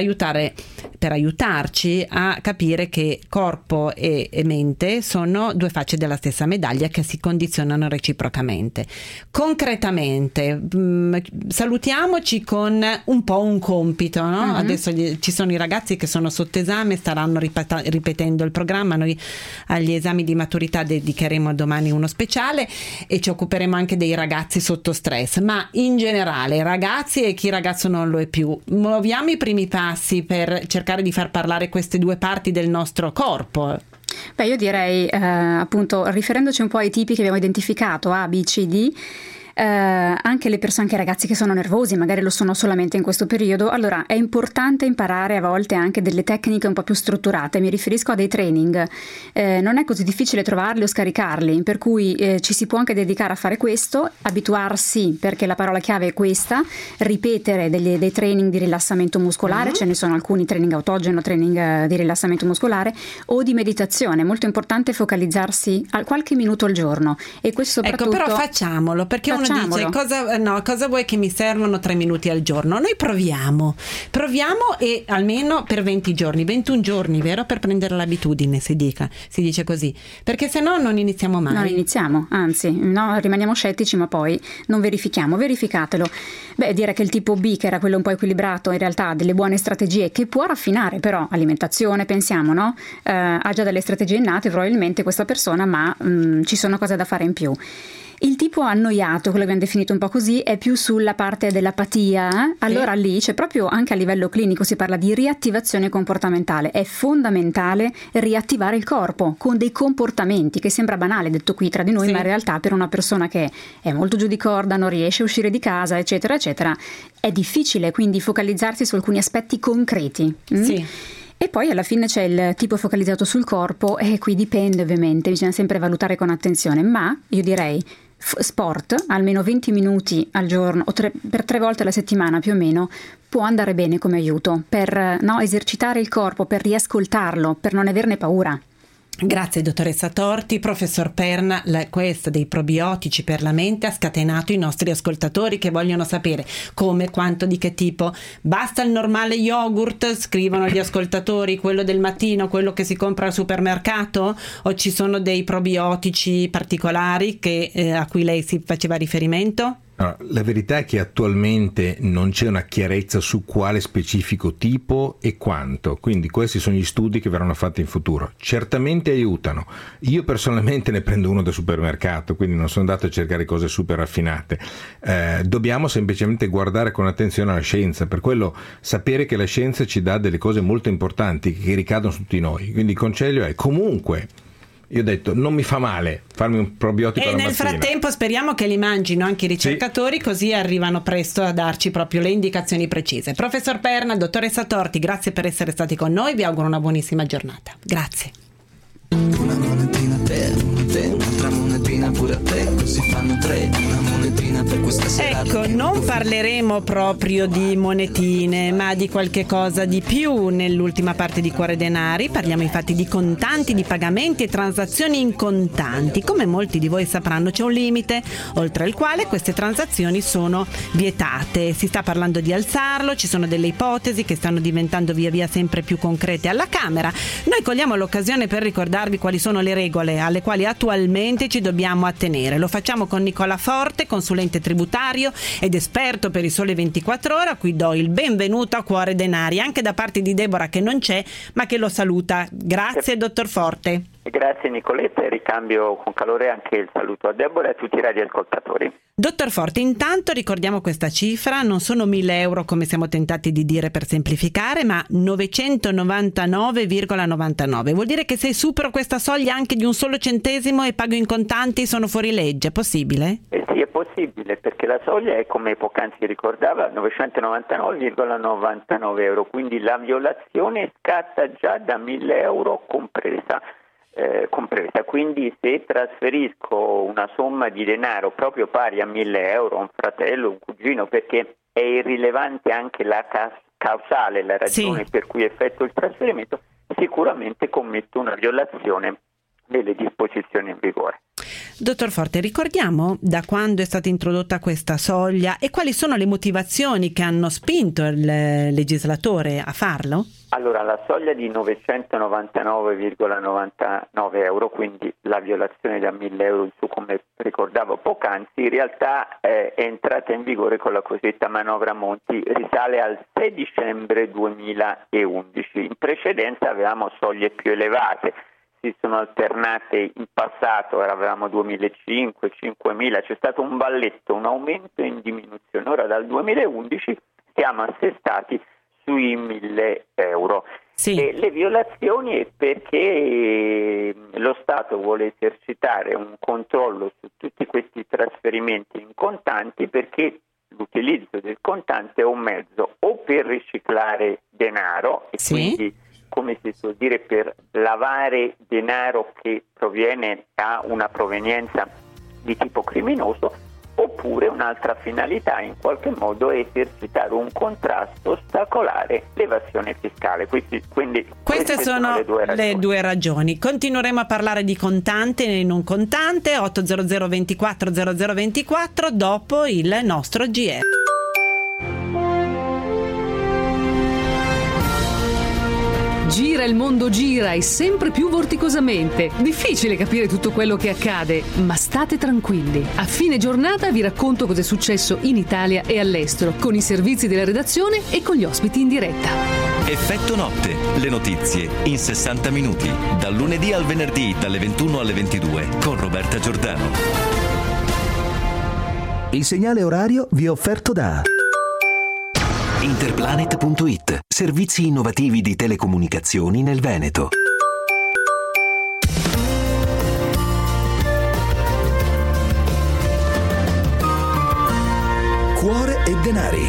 aiutarci a capire che corpo e mente sono due facce della stessa medaglia che si condizionano reciprocamente. Concretamente, salutiamoci con un po' un compito, no? Mm-hmm. Adesso ci sono i ragazzi che sono sotto esame, staranno ripetendo il programma. Noi agli esami di maturità dedicheremo domani uno speciale e ci occuperemo anche dei ragazzi sotto stress, ma in generale ragazzi e chi ragazzo non lo è più. Muoviamo i primi passi per cercare di far parlare queste due parti del nostro corpo. Beh, io direi appunto, riferendoci un po' ai tipi che abbiamo identificato, A, B, C, D, anche le persone, anche i ragazzi che sono nervosi, magari lo sono solamente in questo periodo, allora è importante imparare a volte anche delle tecniche un po' più strutturate. Mi riferisco a dei training, non è così difficile trovarli o scaricarli, per cui ci si può anche dedicare a fare questo, abituarsi, perché la parola chiave è questa, ripetere dei training di rilassamento muscolare, ce ne sono alcuni, training autogeno, training di rilassamento muscolare o di meditazione. È molto importante focalizzarsi a qualche minuto al giorno, e questo soprattutto... Ecco, però facciamolo, perché uno dice cosa vuoi che mi servono 3 minuti al giorno? Noi proviamo e almeno per 20 giorni, 21 giorni, vero? Per prendere l'abitudine, si dice così, perché se no non iniziamo mai. Non iniziamo, anzi, no, rimaniamo scettici, ma poi non verifichiamo. Verificatelo. Beh, dire che il tipo B, che era quello un po' equilibrato, in realtà ha delle buone strategie che può raffinare, però alimentazione, pensiamo, no? Ha già delle strategie innate probabilmente questa persona, ma ci sono cose da fare in più. Il tipo annoiato, quello che abbiamo definito un po' così, è più sulla parte dell'apatia. Allora lì c'è proprio, anche a livello clinico si parla di riattivazione comportamentale. È fondamentale riattivare il corpo con dei comportamenti, che sembra banale detto qui tra di noi, ma in realtà per una persona che è molto giù di corda, non riesce a uscire di casa, eccetera eccetera, è difficile, quindi focalizzarsi su alcuni aspetti concreti. Sì. E poi alla fine c'è il tipo focalizzato sul corpo, e qui dipende ovviamente, bisogna sempre valutare con attenzione, ma io direi sport, almeno 20 minuti al giorno o per 3 volte alla settimana più o meno, può andare bene come aiuto per esercitare il corpo, per riascoltarlo, per non averne paura. Grazie dottoressa Torti. Professor Perna, questo dei probiotici per la mente ha scatenato i nostri ascoltatori che vogliono sapere come, quanto, di che tipo. Basta il normale yogurt, scrivono gli ascoltatori, quello del mattino, quello che si compra al supermercato, o ci sono dei probiotici particolari a cui lei si faceva riferimento? Allora, la verità è che attualmente non c'è una chiarezza su quale specifico tipo e quanto, quindi questi sono gli studi che verranno fatti in futuro. Certamente aiutano. Io personalmente ne prendo uno da supermercato, quindi non sono andato a cercare cose super raffinate. Dobbiamo semplicemente guardare con attenzione alla scienza, per quello sapere che la scienza ci dà delle cose molto importanti che ricadono su tutti noi, quindi il consiglio è comunque... Io ho detto, non mi fa male farmi un probiotico alla mattina. E nel frattempo speriamo che li mangino anche i ricercatori, così arrivano presto a darci proprio le indicazioni precise. Professor Perna, dottoressa Torti, grazie per essere stati con noi, vi auguro una buonissima giornata. Grazie. Una monetina per te, un'altra monetina pure a te, così fanno 3, una monetina per questa sera. Ecco, non parleremo proprio di monetine, ma di qualche cosa di più nell'ultima parte di Cuore Denari. Parliamo infatti di contanti, di pagamenti e transazioni in contanti. Come molti di voi sapranno, c'è un limite oltre il quale queste transazioni sono vietate. Si sta parlando di alzarlo, ci sono delle ipotesi che stanno diventando via via sempre più concrete alla Camera. Noi cogliamo l'occasione per ricordarvi quali sono le regole alle quali attualmente ci dobbiamo attenere. Lo facciamo con Nicola Forte, consulente consulente tributario ed esperto per il Sole 24 Ore, a cui do il benvenuto a cuore denari, anche da parte di Deborah che non c'è ma che lo saluta. Grazie dottor Forte. Grazie Nicoletta, e ricambio con calore anche il saluto a Deborah e a tutti i radioascoltatori. Dottor Forte, intanto ricordiamo questa cifra, non sono 1.000 euro come siamo tentati di dire per semplificare, ma 999,99. Vuol dire che se supero questa soglia anche di un solo centesimo e pago in contanti sono fuori legge, è possibile? Sì, è possibile, perché la soglia è, come poc'anzi ricordava, 999,99 euro, quindi la violazione scatta già da 1.000 euro compresa. Quindi se trasferisco una somma di denaro proprio pari a 1.000 euro a un fratello, un cugino, perché è irrilevante anche la causale, la ragione per cui effettuo il trasferimento, sicuramente commetto una violazione delle disposizioni in vigore. Dottor Forte, ricordiamo da quando è stata introdotta questa soglia e quali sono le motivazioni che hanno spinto il legislatore a farlo? Allora, la soglia di 999,99 euro, quindi la violazione da 1.000 euro in su, come ricordavo poc'anzi, in realtà è entrata in vigore con la cosiddetta manovra Monti, risale al 6 dicembre 2011. In precedenza avevamo soglie più elevate, si sono alternate in passato, avevamo 2.500, 5.000, c'è stato un balletto, un aumento in diminuzione. Ora dal 2011 siamo assestati sui 1.000 euro. E le violazioni è perché lo Stato vuole esercitare un controllo su tutti questi trasferimenti in contanti, perché l'utilizzo del contante è un mezzo o per riciclare denaro e quindi, come si suol dire, per lavare denaro che proviene da una provenienza di tipo criminoso, oppure un'altra finalità in qualche modo è esercitare un contrasto, ostacolare l'evasione fiscale. Quindi queste sono le due ragioni. Continueremo a parlare di contante e non contante. 800 24 0024 dopo il nostro GR. Gira il mondo, gira e sempre più vorticosamente. Difficile capire tutto quello che accade, ma state tranquilli. A fine giornata vi racconto cosa è successo in Italia e all'estero, con i servizi della redazione e con gli ospiti in diretta. Effetto notte, le notizie in 60 minuti, dal lunedì al venerdì dalle 21 alle 22 con Roberta Giordano. Il segnale orario vi è offerto da Interplanet.it, servizi innovativi di telecomunicazioni nel Veneto. Cuore e denari.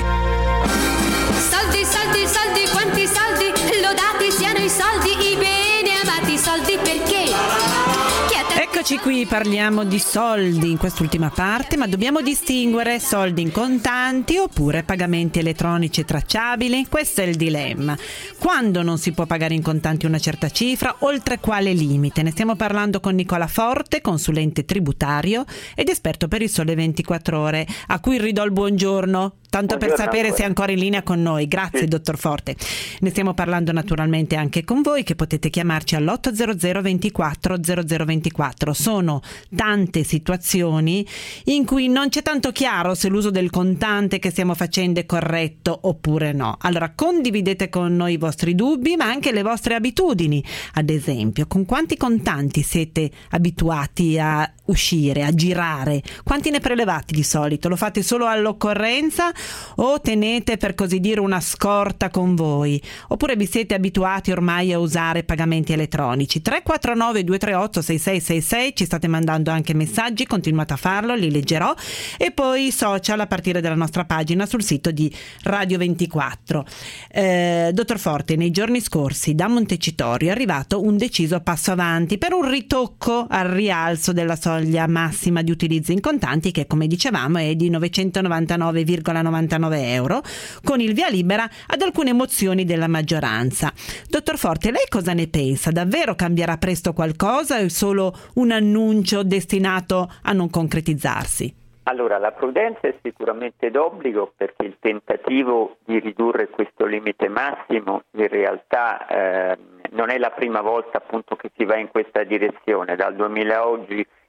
Soldi, soldi, soldi, quanti soldi, lodati siano i soldi, i bene amati soldi, perché? Eccoci qui, parliamo di soldi in quest'ultima parte, ma dobbiamo distinguere soldi in contanti oppure pagamenti elettronici e tracciabili. Questo è il dilemma. Quando non si può pagare in contanti una certa cifra, oltre quale limite? Ne stiamo parlando con Nicola Forte, consulente tributario ed esperto per il Sole 24 Ore, a cui ridò il buongiorno. Tanto per sapere se è ancora in linea con noi. Grazie, dottor Forte. Ne stiamo parlando naturalmente anche con voi, che potete chiamarci all'800 24 0024. Sono tante situazioni in cui non c'è tanto chiaro se l'uso del contante che stiamo facendo è corretto oppure no. Allora condividete con noi i vostri dubbi, ma anche le vostre abitudini. Ad esempio, con quanti contanti siete abituati a uscire, a girare? Quanti ne prelevate di solito? Lo fate solo all'occorrenza o tenete, per così dire, una scorta con voi? Oppure vi siete abituati ormai a usare pagamenti elettronici? 349 238 6666, ci state mandando anche messaggi, continuate a farlo, li leggerò, e poi social a partire dalla nostra pagina sul sito di Radio 24. Dottor Forte, nei giorni scorsi da Montecitorio è arrivato un deciso passo avanti per un ritocco al rialzo della soglia massima di utilizzo in contanti, che come dicevamo è di 999,99 euro, con il via libera ad alcune mozioni della maggioranza. Dottor Forte, lei cosa ne pensa? Davvero cambierà presto qualcosa o è solo un annuncio destinato a non concretizzarsi? Allora, la prudenza è sicuramente d'obbligo, perché il tentativo di ridurre questo limite massimo in realtà non è la prima volta appunto che si va in questa direzione. Dal 2000 a oggi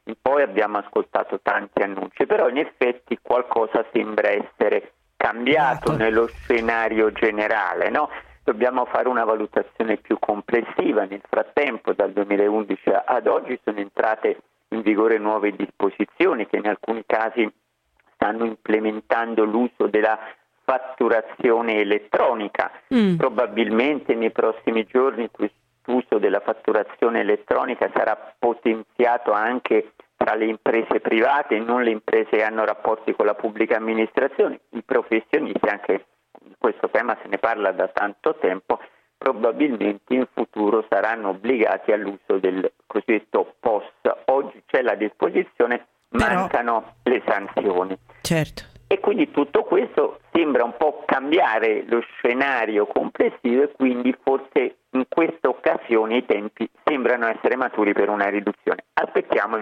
in poi abbiamo ascoltato tanti annunci, però in effetti qualcosa sembra essere cambiato nello scenario generale, no? Dobbiamo fare una valutazione più complessiva. Nel frattempo, dal 2011 ad oggi, sono entrate in vigore nuove disposizioni che in alcuni casi stanno implementando l'uso della fatturazione elettronica. Probabilmente nei prossimi giorni quest'uso della fatturazione elettronica sarà potenziato anche tra le imprese private e non le imprese che hanno rapporti con la pubblica amministrazione. I professionisti, anche di questo tema se ne parla da tanto tempo, probabilmente in futuro saranno obbligati all'uso del cosiddetto POS. Oggi c'è la disposizione, mancano le sanzioni. Certo. E quindi tutto questo sembra un po' cambiare lo scenario complessivo e quindi forse in questa occasione i tempi sembrano essere maturi per una riduzione. Aspettiamo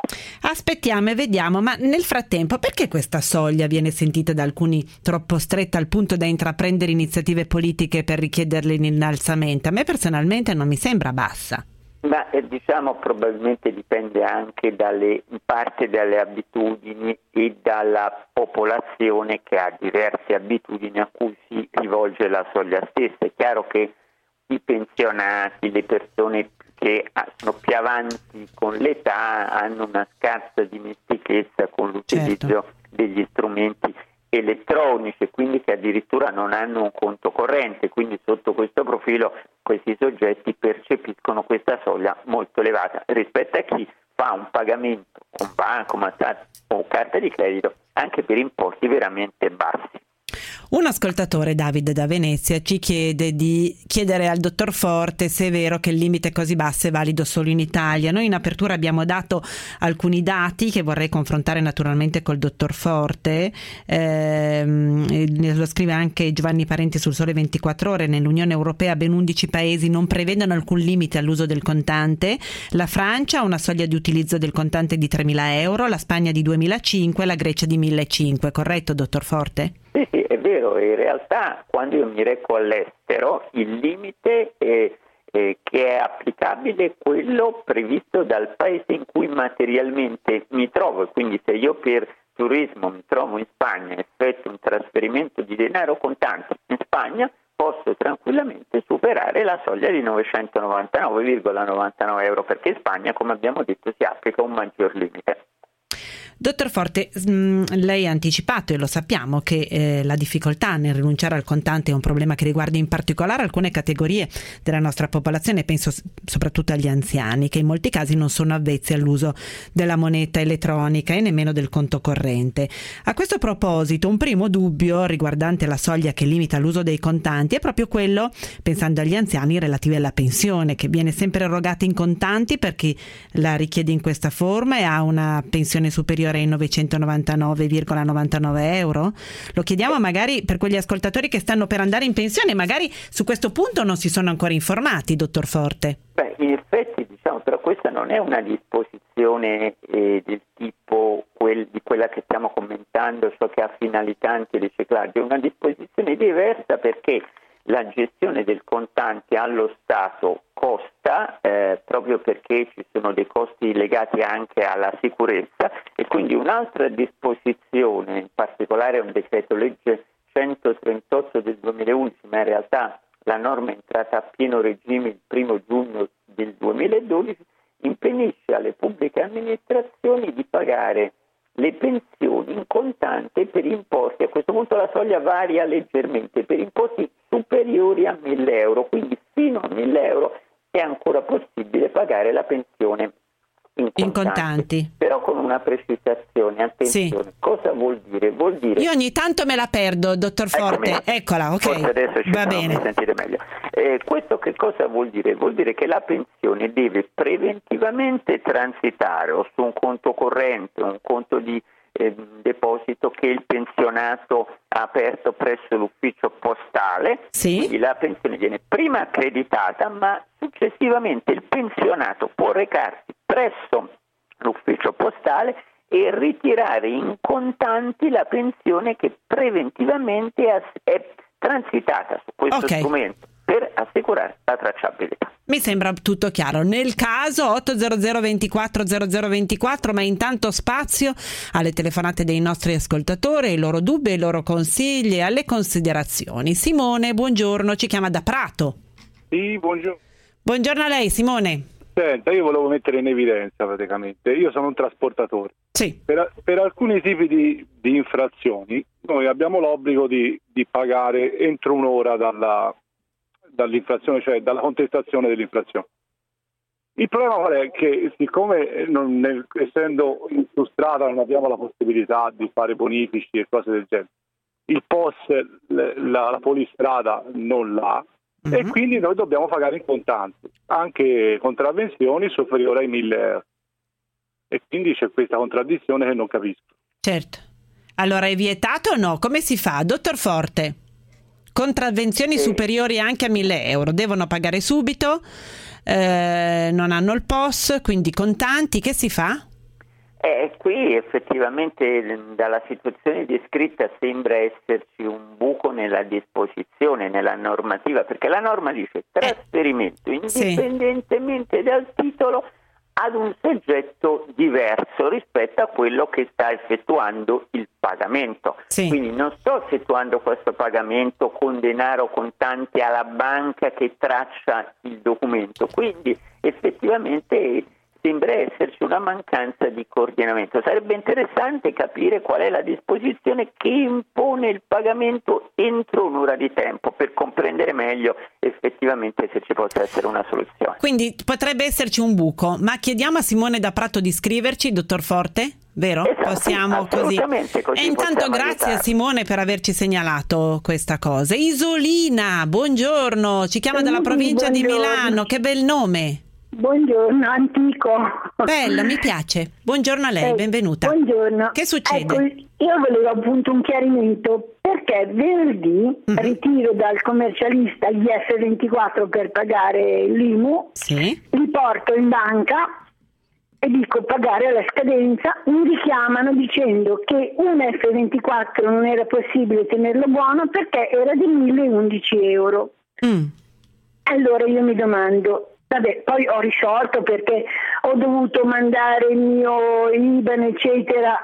e vediamo, ma nel frattempo perché questa soglia viene sentita da alcuni troppo stretta al punto da intraprendere iniziative politiche per richiederle l'innalzamento? A me personalmente non mi sembra bassa. Ma probabilmente dipende anche in parte dalle abitudini e dalla popolazione che ha diverse abitudini a cui si rivolge la soglia stessa. È chiaro che i pensionati, le persone che sono più avanti con l'età hanno una scarsa dimestichezza con l'utilizzo degli strumenti elettronici, quindi che addirittura non hanno un conto corrente, quindi sotto questo profilo questi soggetti percepiscono questa soglia molto elevata rispetto a chi fa un pagamento con bancomat o carta di credito anche per importi veramente bassi. Un ascoltatore, David da Venezia, ci chiede di chiedere al dottor Forte se è vero che il limite così basso è valido solo in Italia. Noi in apertura abbiamo dato alcuni dati che vorrei confrontare naturalmente col dottor Forte. Lo scrive anche Giovanni Parenti sul Sole 24 Ore. Nell'Unione Europea ben 11 paesi non prevedono alcun limite all'uso del contante. La Francia ha una soglia di utilizzo del contante di 3.000 euro, la Spagna di 2.500 e la Grecia di 1.500. Corretto, dottor Forte? Sì, è vero. In realtà quando io mi reco all'estero il limite che è applicabile è quello previsto dal paese in cui materialmente mi trovo, e quindi se io per turismo mi trovo in Spagna e effettuo un trasferimento di denaro contante in Spagna, posso tranquillamente superare la soglia di 999,99 euro, perché in Spagna, come abbiamo detto, si applica un maggior limite. Dottor Forte, lei ha anticipato, e lo sappiamo, che la difficoltà nel rinunciare al contante è un problema che riguarda in particolare alcune categorie della nostra popolazione, penso soprattutto agli anziani, che in molti casi non sono avvezzi all'uso della moneta elettronica e nemmeno del conto corrente. A questo proposito, un primo dubbio riguardante la soglia che limita l'uso dei contanti è proprio quello, pensando agli anziani, relativi alla pensione, che viene sempre erogata in contanti per chi la richiede in questa forma e ha una pensione superiore ai 999,99 euro. Lo chiediamo magari per quegli ascoltatori che stanno per andare in pensione, magari su questo punto non si sono ancora informati, dottor Forte. In effetti, però questa non è una disposizione del tipo di quella che stiamo commentando, ciò che ha finalità antiriciclaggio. È una disposizione diversa perché la gestione del contante allo Stato costa, proprio perché ci sono dei costi legati anche alla sicurezza, e quindi un'altra disposizione, in particolare un decreto legge 138 del 2011, ma in realtà la norma è entrata a pieno regime il 1 giugno del 2012, impedisce alle pubbliche amministrazioni di pagare le pensioni in contante per importi. A questo punto la soglia varia leggermente, per importi superiori a 1.000 euro, quindi fino a 1.000 euro è ancora possibile pagare la pensione in contanti. Però con una precisazione, attenzione, sì. Cosa vuol dire? Vuol dire... Io ogni tanto me la perdo, dottor Forte. Eccola, ok. Forse adesso va bene. Mi sentite meglio. Questo che cosa vuol dire? Vuol dire che la pensione deve preventivamente transitare o su un conto corrente, un conto di deposito che il pensionato ha aperto presso l'ufficio postale. Sì. Quindi la pensione viene prima accreditata, ma successivamente il pensionato può recarsi presso l'ufficio postale e ritirare in contanti la pensione che preventivamente è transitata su questo strumento. per assicurare la tracciabilità. Mi sembra tutto chiaro. Nel caso 800 24 0024, ma intanto spazio alle telefonate dei nostri ascoltatori, ai loro dubbi, ai loro consigli, alle considerazioni. Simone, buongiorno, ci chiama da Prato. Sì, buongiorno. Buongiorno a lei, Simone. Senta, io volevo mettere in evidenza praticamente, io sono un trasportatore. Sì. Per alcuni tipi di infrazioni noi abbiamo l'obbligo di pagare entro un'ora dall'infrazione, cioè dalla contestazione dell'infrazione. Il problema qual è? Che siccome essendo su strada non abbiamo la possibilità di fare bonifici e cose del genere, il POS, la polistrada non l'ha, e quindi noi dobbiamo pagare in contanti, anche contravvenzioni superiori ai 1.000 euro. E quindi c'è questa contraddizione che non capisco. Certo. Allora è vietato o no? Come si fa? Dottor Forte, contravvenzioni superiori anche a 1.000 euro, devono pagare subito, non hanno il POS, quindi contanti, che si fa? Qui effettivamente dalla situazione descritta sembra esserci un buco nella disposizione, nella normativa, perché la norma dice trasferimento indipendentemente dal titolo ad un soggetto diverso rispetto a quello che sta effettuando il pagamento. Quindi non sto effettuando questo pagamento con denaro contanti alla banca che traccia il documento, quindi effettivamente sembra esserci una mancanza di coordinamento. Sarebbe interessante capire qual è la disposizione che impone il pagamento entro un'ora di tempo per comprendere meglio effettivamente se ci possa essere una soluzione. Quindi potrebbe esserci un buco, ma chiediamo a Simone da Prato di scriverci, dottor Forte, vero? Esatto, possiamo così. Così e intanto grazie a Simone per averci segnalato questa cosa. Isolina, buongiorno, ci chiama dalla provincia di Milano, che bel nome. Buongiorno, antico. Bello, mi piace. Buongiorno a lei, benvenuta. Buongiorno. Che succede? Ecco, io volevo appunto un chiarimento, perché venerdì ritiro dal commercialista gli F24 per pagare l'IMU, li porto in banca e dico pagare alla scadenza, mi richiamano dicendo che un F24 non era possibile tenerlo buono perché era di 1.011 euro. Allora io mi domando, vabbè, poi ho risolto perché ho dovuto mandare il mio IBAN eccetera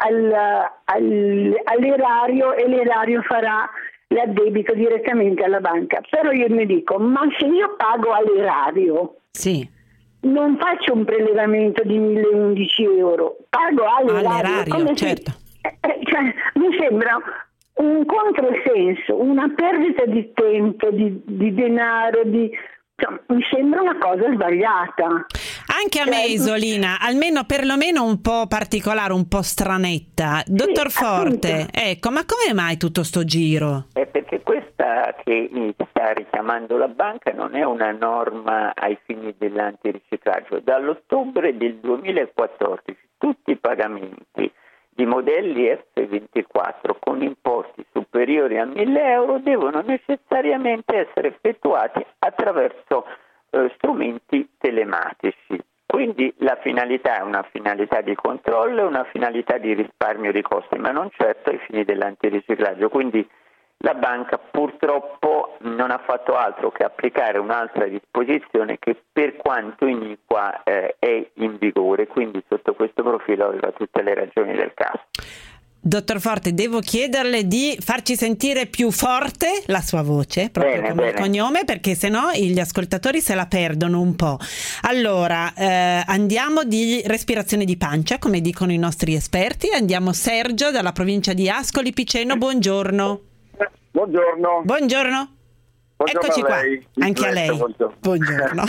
all'erario e l'erario farà l'addebito direttamente alla banca. Però io mi dico, ma se io pago all'erario non faccio un prelevamento di 1.011 euro, pago all'erario, certo. Cioè, mi sembra un controsenso, una perdita di tempo, di denaro, mi sembra una cosa sbagliata. Anche a me, Isolina, almeno perlomeno un po' particolare, un po' stranetta. Dottor Forte, ecco, ma come mai tutto sto giro? Perché questa che mi sta richiamando la banca non è una norma ai fini dell'antiriciclaggio. Dall'ottobre del 2014 tutti i pagamenti di modelli F24 con importi superiori a 1.000 euro devono necessariamente essere effettuati attraverso strumenti telematici. Quindi la finalità è una finalità di controllo e una finalità di risparmio di costi, ma non certo ai fini dell'antiriciclaggio. Quindi la banca purtroppo non ha fatto altro che applicare un'altra disposizione che per quanto iniqua è in vigore, quindi sotto questo profilo aveva tutte le ragioni del caso. Dottor Forte, devo chiederle di farci sentire più forte la sua voce, proprio come il cognome, perché sennò gli ascoltatori se la perdono un po'. Allora, andiamo di respirazione di pancia, come dicono i nostri esperti. Andiamo Sergio dalla provincia di Ascoli Piceno, buongiorno. Buongiorno. Buongiorno. Eccoci qua, anche a lei. Buongiorno.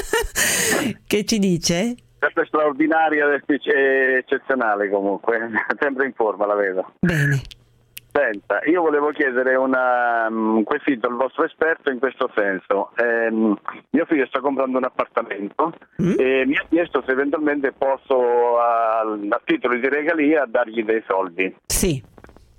Che ci dice? Sempre straordinaria ed eccezionale comunque, sempre in forma la vedo. Bene. Senta, io volevo chiedere un quesito al vostro esperto in questo senso. Mio figlio sta comprando un appartamento e mi ha chiesto se eventualmente posso a titolo di regalia dargli dei soldi. Sì.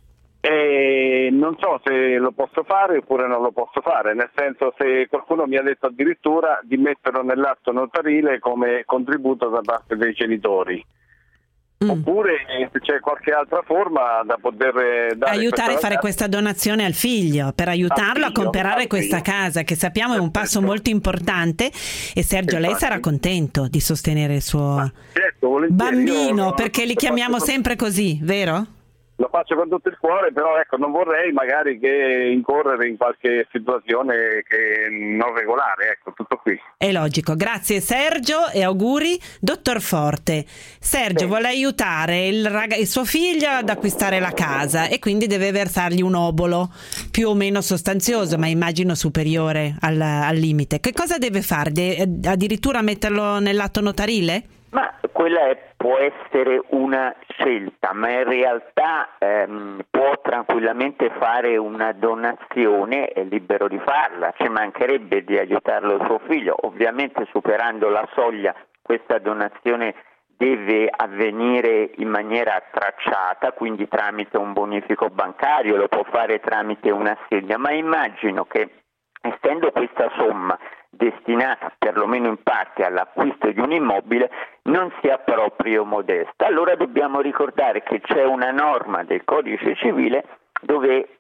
E non so se lo posso fare oppure non lo posso fare, nel senso, se qualcuno mi ha detto addirittura di metterlo nell'atto notarile come contributo da parte dei genitori. Oppure se c'è qualche altra forma da poter dare, aiutare a fare questa donazione al figlio, per aiutarlo a comprare questa casa, che sappiamo è un passo molto importante, e Sergio, lei sarà contento di sostenere il suo bambino, perché li chiamiamo sempre così, vero? Lo faccio con tutto il cuore, però ecco, non vorrei magari che incorrere in qualche situazione che non regolare, ecco, tutto qui. È logico. Grazie Sergio e auguri. Dottor Forte, Sergio vuole aiutare il suo figlio ad acquistare la casa e quindi deve versargli un obolo più o meno sostanzioso, ma immagino superiore al limite. Che cosa deve fare? Addirittura metterlo nell'atto notarile? Ma quella può essere una scelta, ma in realtà può tranquillamente fare una donazione, è libero di farla, ci mancherebbe di aiutarlo suo figlio, ovviamente superando la soglia questa donazione deve avvenire in maniera tracciata, quindi tramite un bonifico bancario, lo può fare tramite un'assegna, ma immagino che essendo questa somma destinata perlomeno in parte all'acquisto di un immobile non sia proprio modesta. Allora dobbiamo ricordare che c'è una norma del Codice Civile dove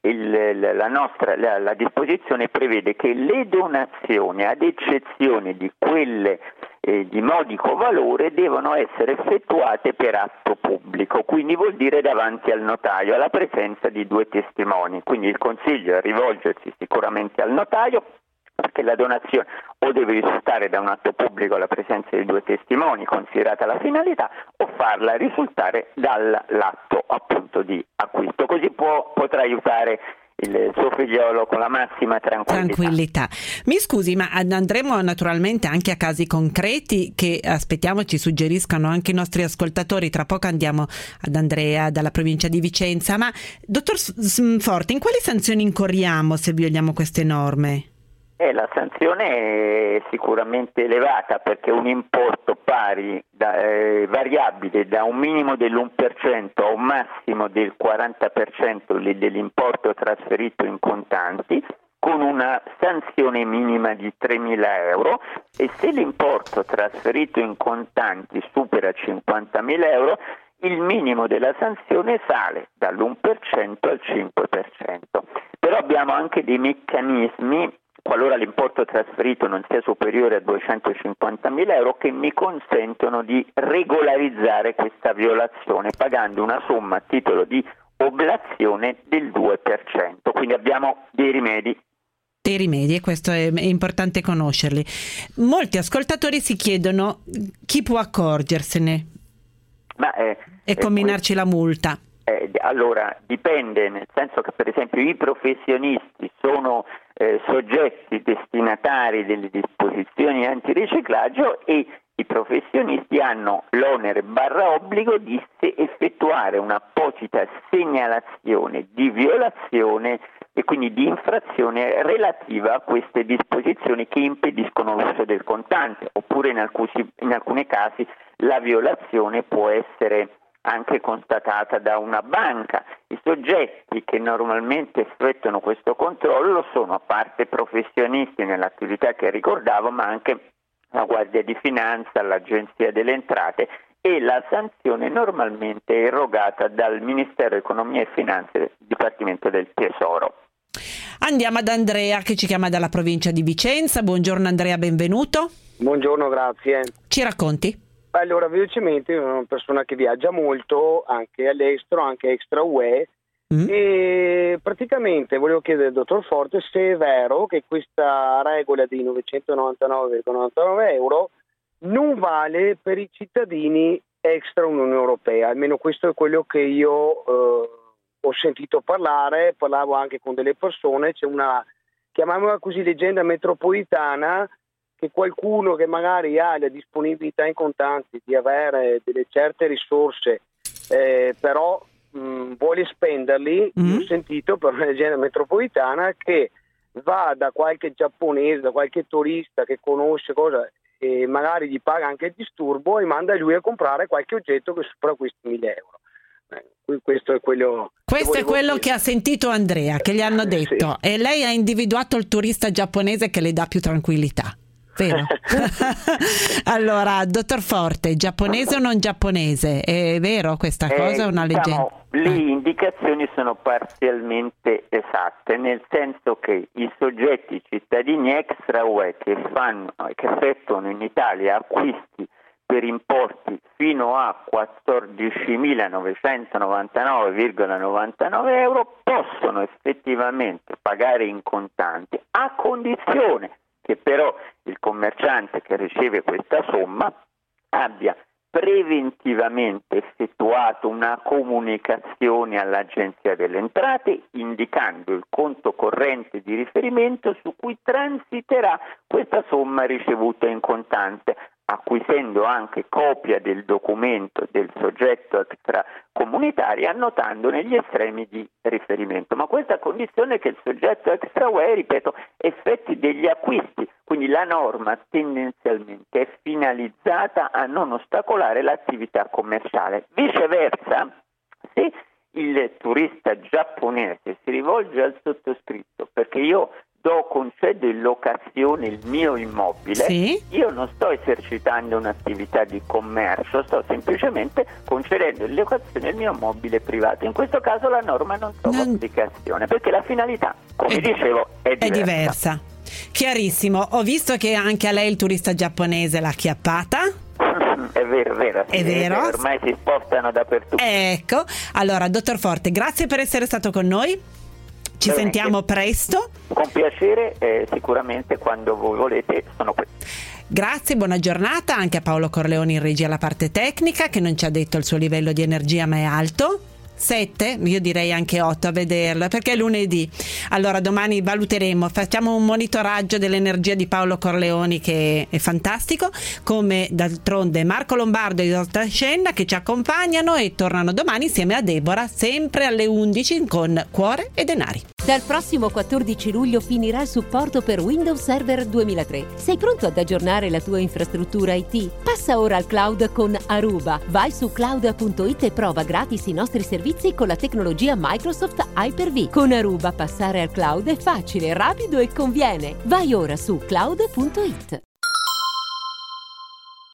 la disposizione prevede che le donazioni, ad eccezione di quelle di modico valore, devono essere effettuate per atto pubblico, quindi vuol dire davanti al notaio, alla presenza di 2 testimoni. Quindi il consiglio è rivolgersi sicuramente al notaio, perché la donazione o deve risultare da un atto pubblico alla presenza di 2 testimoni, considerata la finalità, o farla risultare dall'atto appunto di acquisto. Così potrà aiutare il suo figliolo con la massima tranquillità. Mi scusi, ma andremo naturalmente anche a casi concreti che aspettiamo ci suggeriscano anche i nostri ascoltatori. Tra poco andiamo ad Andrea dalla provincia di Vicenza. Ma dottor Forte, in quali sanzioni incorriamo se violiamo queste norme? La sanzione è sicuramente elevata, perché un importo pari variabile da un minimo dell'1% a un massimo del 40% dell'importo trasferito in contanti, con una sanzione minima di 3.000 euro, e se l'importo trasferito in contanti supera 50.000 euro, il minimo della sanzione sale dall'1% al 5%. Però abbiamo anche dei meccanismi, qualora l'importo trasferito non sia superiore a 250.000 euro, che mi consentono di regolarizzare questa violazione pagando una somma a titolo di oblazione del 2%. Quindi abbiamo dei rimedi. Dei rimedi, e questo è importante conoscerli. Molti ascoltatori si chiedono chi può accorgersene e combinarci la multa. Allora, dipende, nel senso che per esempio i professionisti sono soggetti destinatari delle disposizioni antiriciclaggio, e i professionisti hanno l'onere / obbligo di effettuare un'apposita segnalazione di violazione e quindi di infrazione relativa a queste disposizioni che impediscono l'uso del contante, oppure in alcuni casi la violazione può essere anche constatata da una banca. I soggetti che normalmente effettuano questo controllo sono, a parte professionisti nell'attività che ricordavo, ma anche la Guardia di Finanza, l'Agenzia delle Entrate, e la sanzione normalmente è erogata dal Ministero Economia e Finanze, Dipartimento del Tesoro. Andiamo ad Andrea che ci chiama dalla provincia di Vicenza. Buongiorno Andrea, benvenuto. Buongiorno, grazie. Ci racconti? Allora, velocemente, sono una persona che viaggia molto, anche all'estero, anche extra UE, e praticamente volevo chiedere al dottor Forte se è vero che questa regola di 999,99 euro non vale per i cittadini extra Unione Europea. Almeno questo è quello che io ho sentito parlavo anche con delle persone. C'è una, chiamiamola così, leggenda metropolitana, che qualcuno che magari ha la disponibilità in contanti di avere delle certe risorse, però vuole spenderli. Ho sentito per una leggenda metropolitana che va da qualche giapponese, da qualche turista che conosce cosa, e magari gli paga anche il disturbo e manda lui a comprare qualche oggetto che supera questi 1.000 euro. Questo è quello che ha sentito Andrea, che gli hanno detto, sì. E lei ha individuato il turista giapponese che le dà più tranquillità. vero? Allora, dottor Forte, giapponese o non giapponese? È vero questa cosa? È una leggenda? Le indicazioni sono parzialmente esatte, nel senso che i soggetti cittadini extra UE che effettuano in Italia acquisti per importi fino a 14.999,99 euro possono effettivamente pagare in contanti, a condizione che però il commerciante che riceve questa somma abbia preventivamente effettuato una comunicazione all'Agenzia delle Entrate indicando il conto corrente di riferimento su cui transiterà questa somma ricevuta in contante, acquisendo anche copia del documento del soggetto extracomunitario, annotando negli estremi di riferimento. Ma questa a condizione che il soggetto extra UE, ripeto, effetti degli acquisti. Quindi la norma tendenzialmente è finalizzata a non ostacolare l'attività commerciale. Viceversa, se il turista giapponese si rivolge al sottoscritto perché io concedo in locazione il mio immobile, sì, io non sto esercitando un'attività di commercio, sto semplicemente concedendo in locazione il mio immobile privato. In questo caso la norma non trova applicazione perché la finalità, come dicevo, è diversa. Chiarissimo. Ho visto che anche a lei il turista giapponese l'ha acchiappata. È vero, è vero. Ormai si spostano dappertutto. Ecco, allora dottor Forte, grazie per essere stato con noi. Ci sentiamo presto. Con piacere, sicuramente quando voi volete sono qui. Grazie, buona giornata anche a Paolo Corleoni in regia alla parte tecnica, che non ci ha detto il suo livello di energia ma è alto. 7, io direi anche 8 a vederlo, perché è lunedì. Allora domani valuteremo, facciamo un monitoraggio dell'energia di Paolo Corleoni che è fantastico, come d'altronde Marco Lombardo e Dr. Scenna che ci accompagnano e tornano domani insieme a Deborah, sempre alle 11 con Cuore e Denari. Dal prossimo 14 luglio finirà il supporto per Windows Server 2003. Sei pronto ad aggiornare la tua infrastruttura IT? Passa ora al cloud con Aruba. Vai su cloud.it e prova gratis i nostri servizi con la tecnologia Microsoft Hyper-V. Con Aruba passare al cloud è facile, rapido e conviene. Vai ora su cloud.it.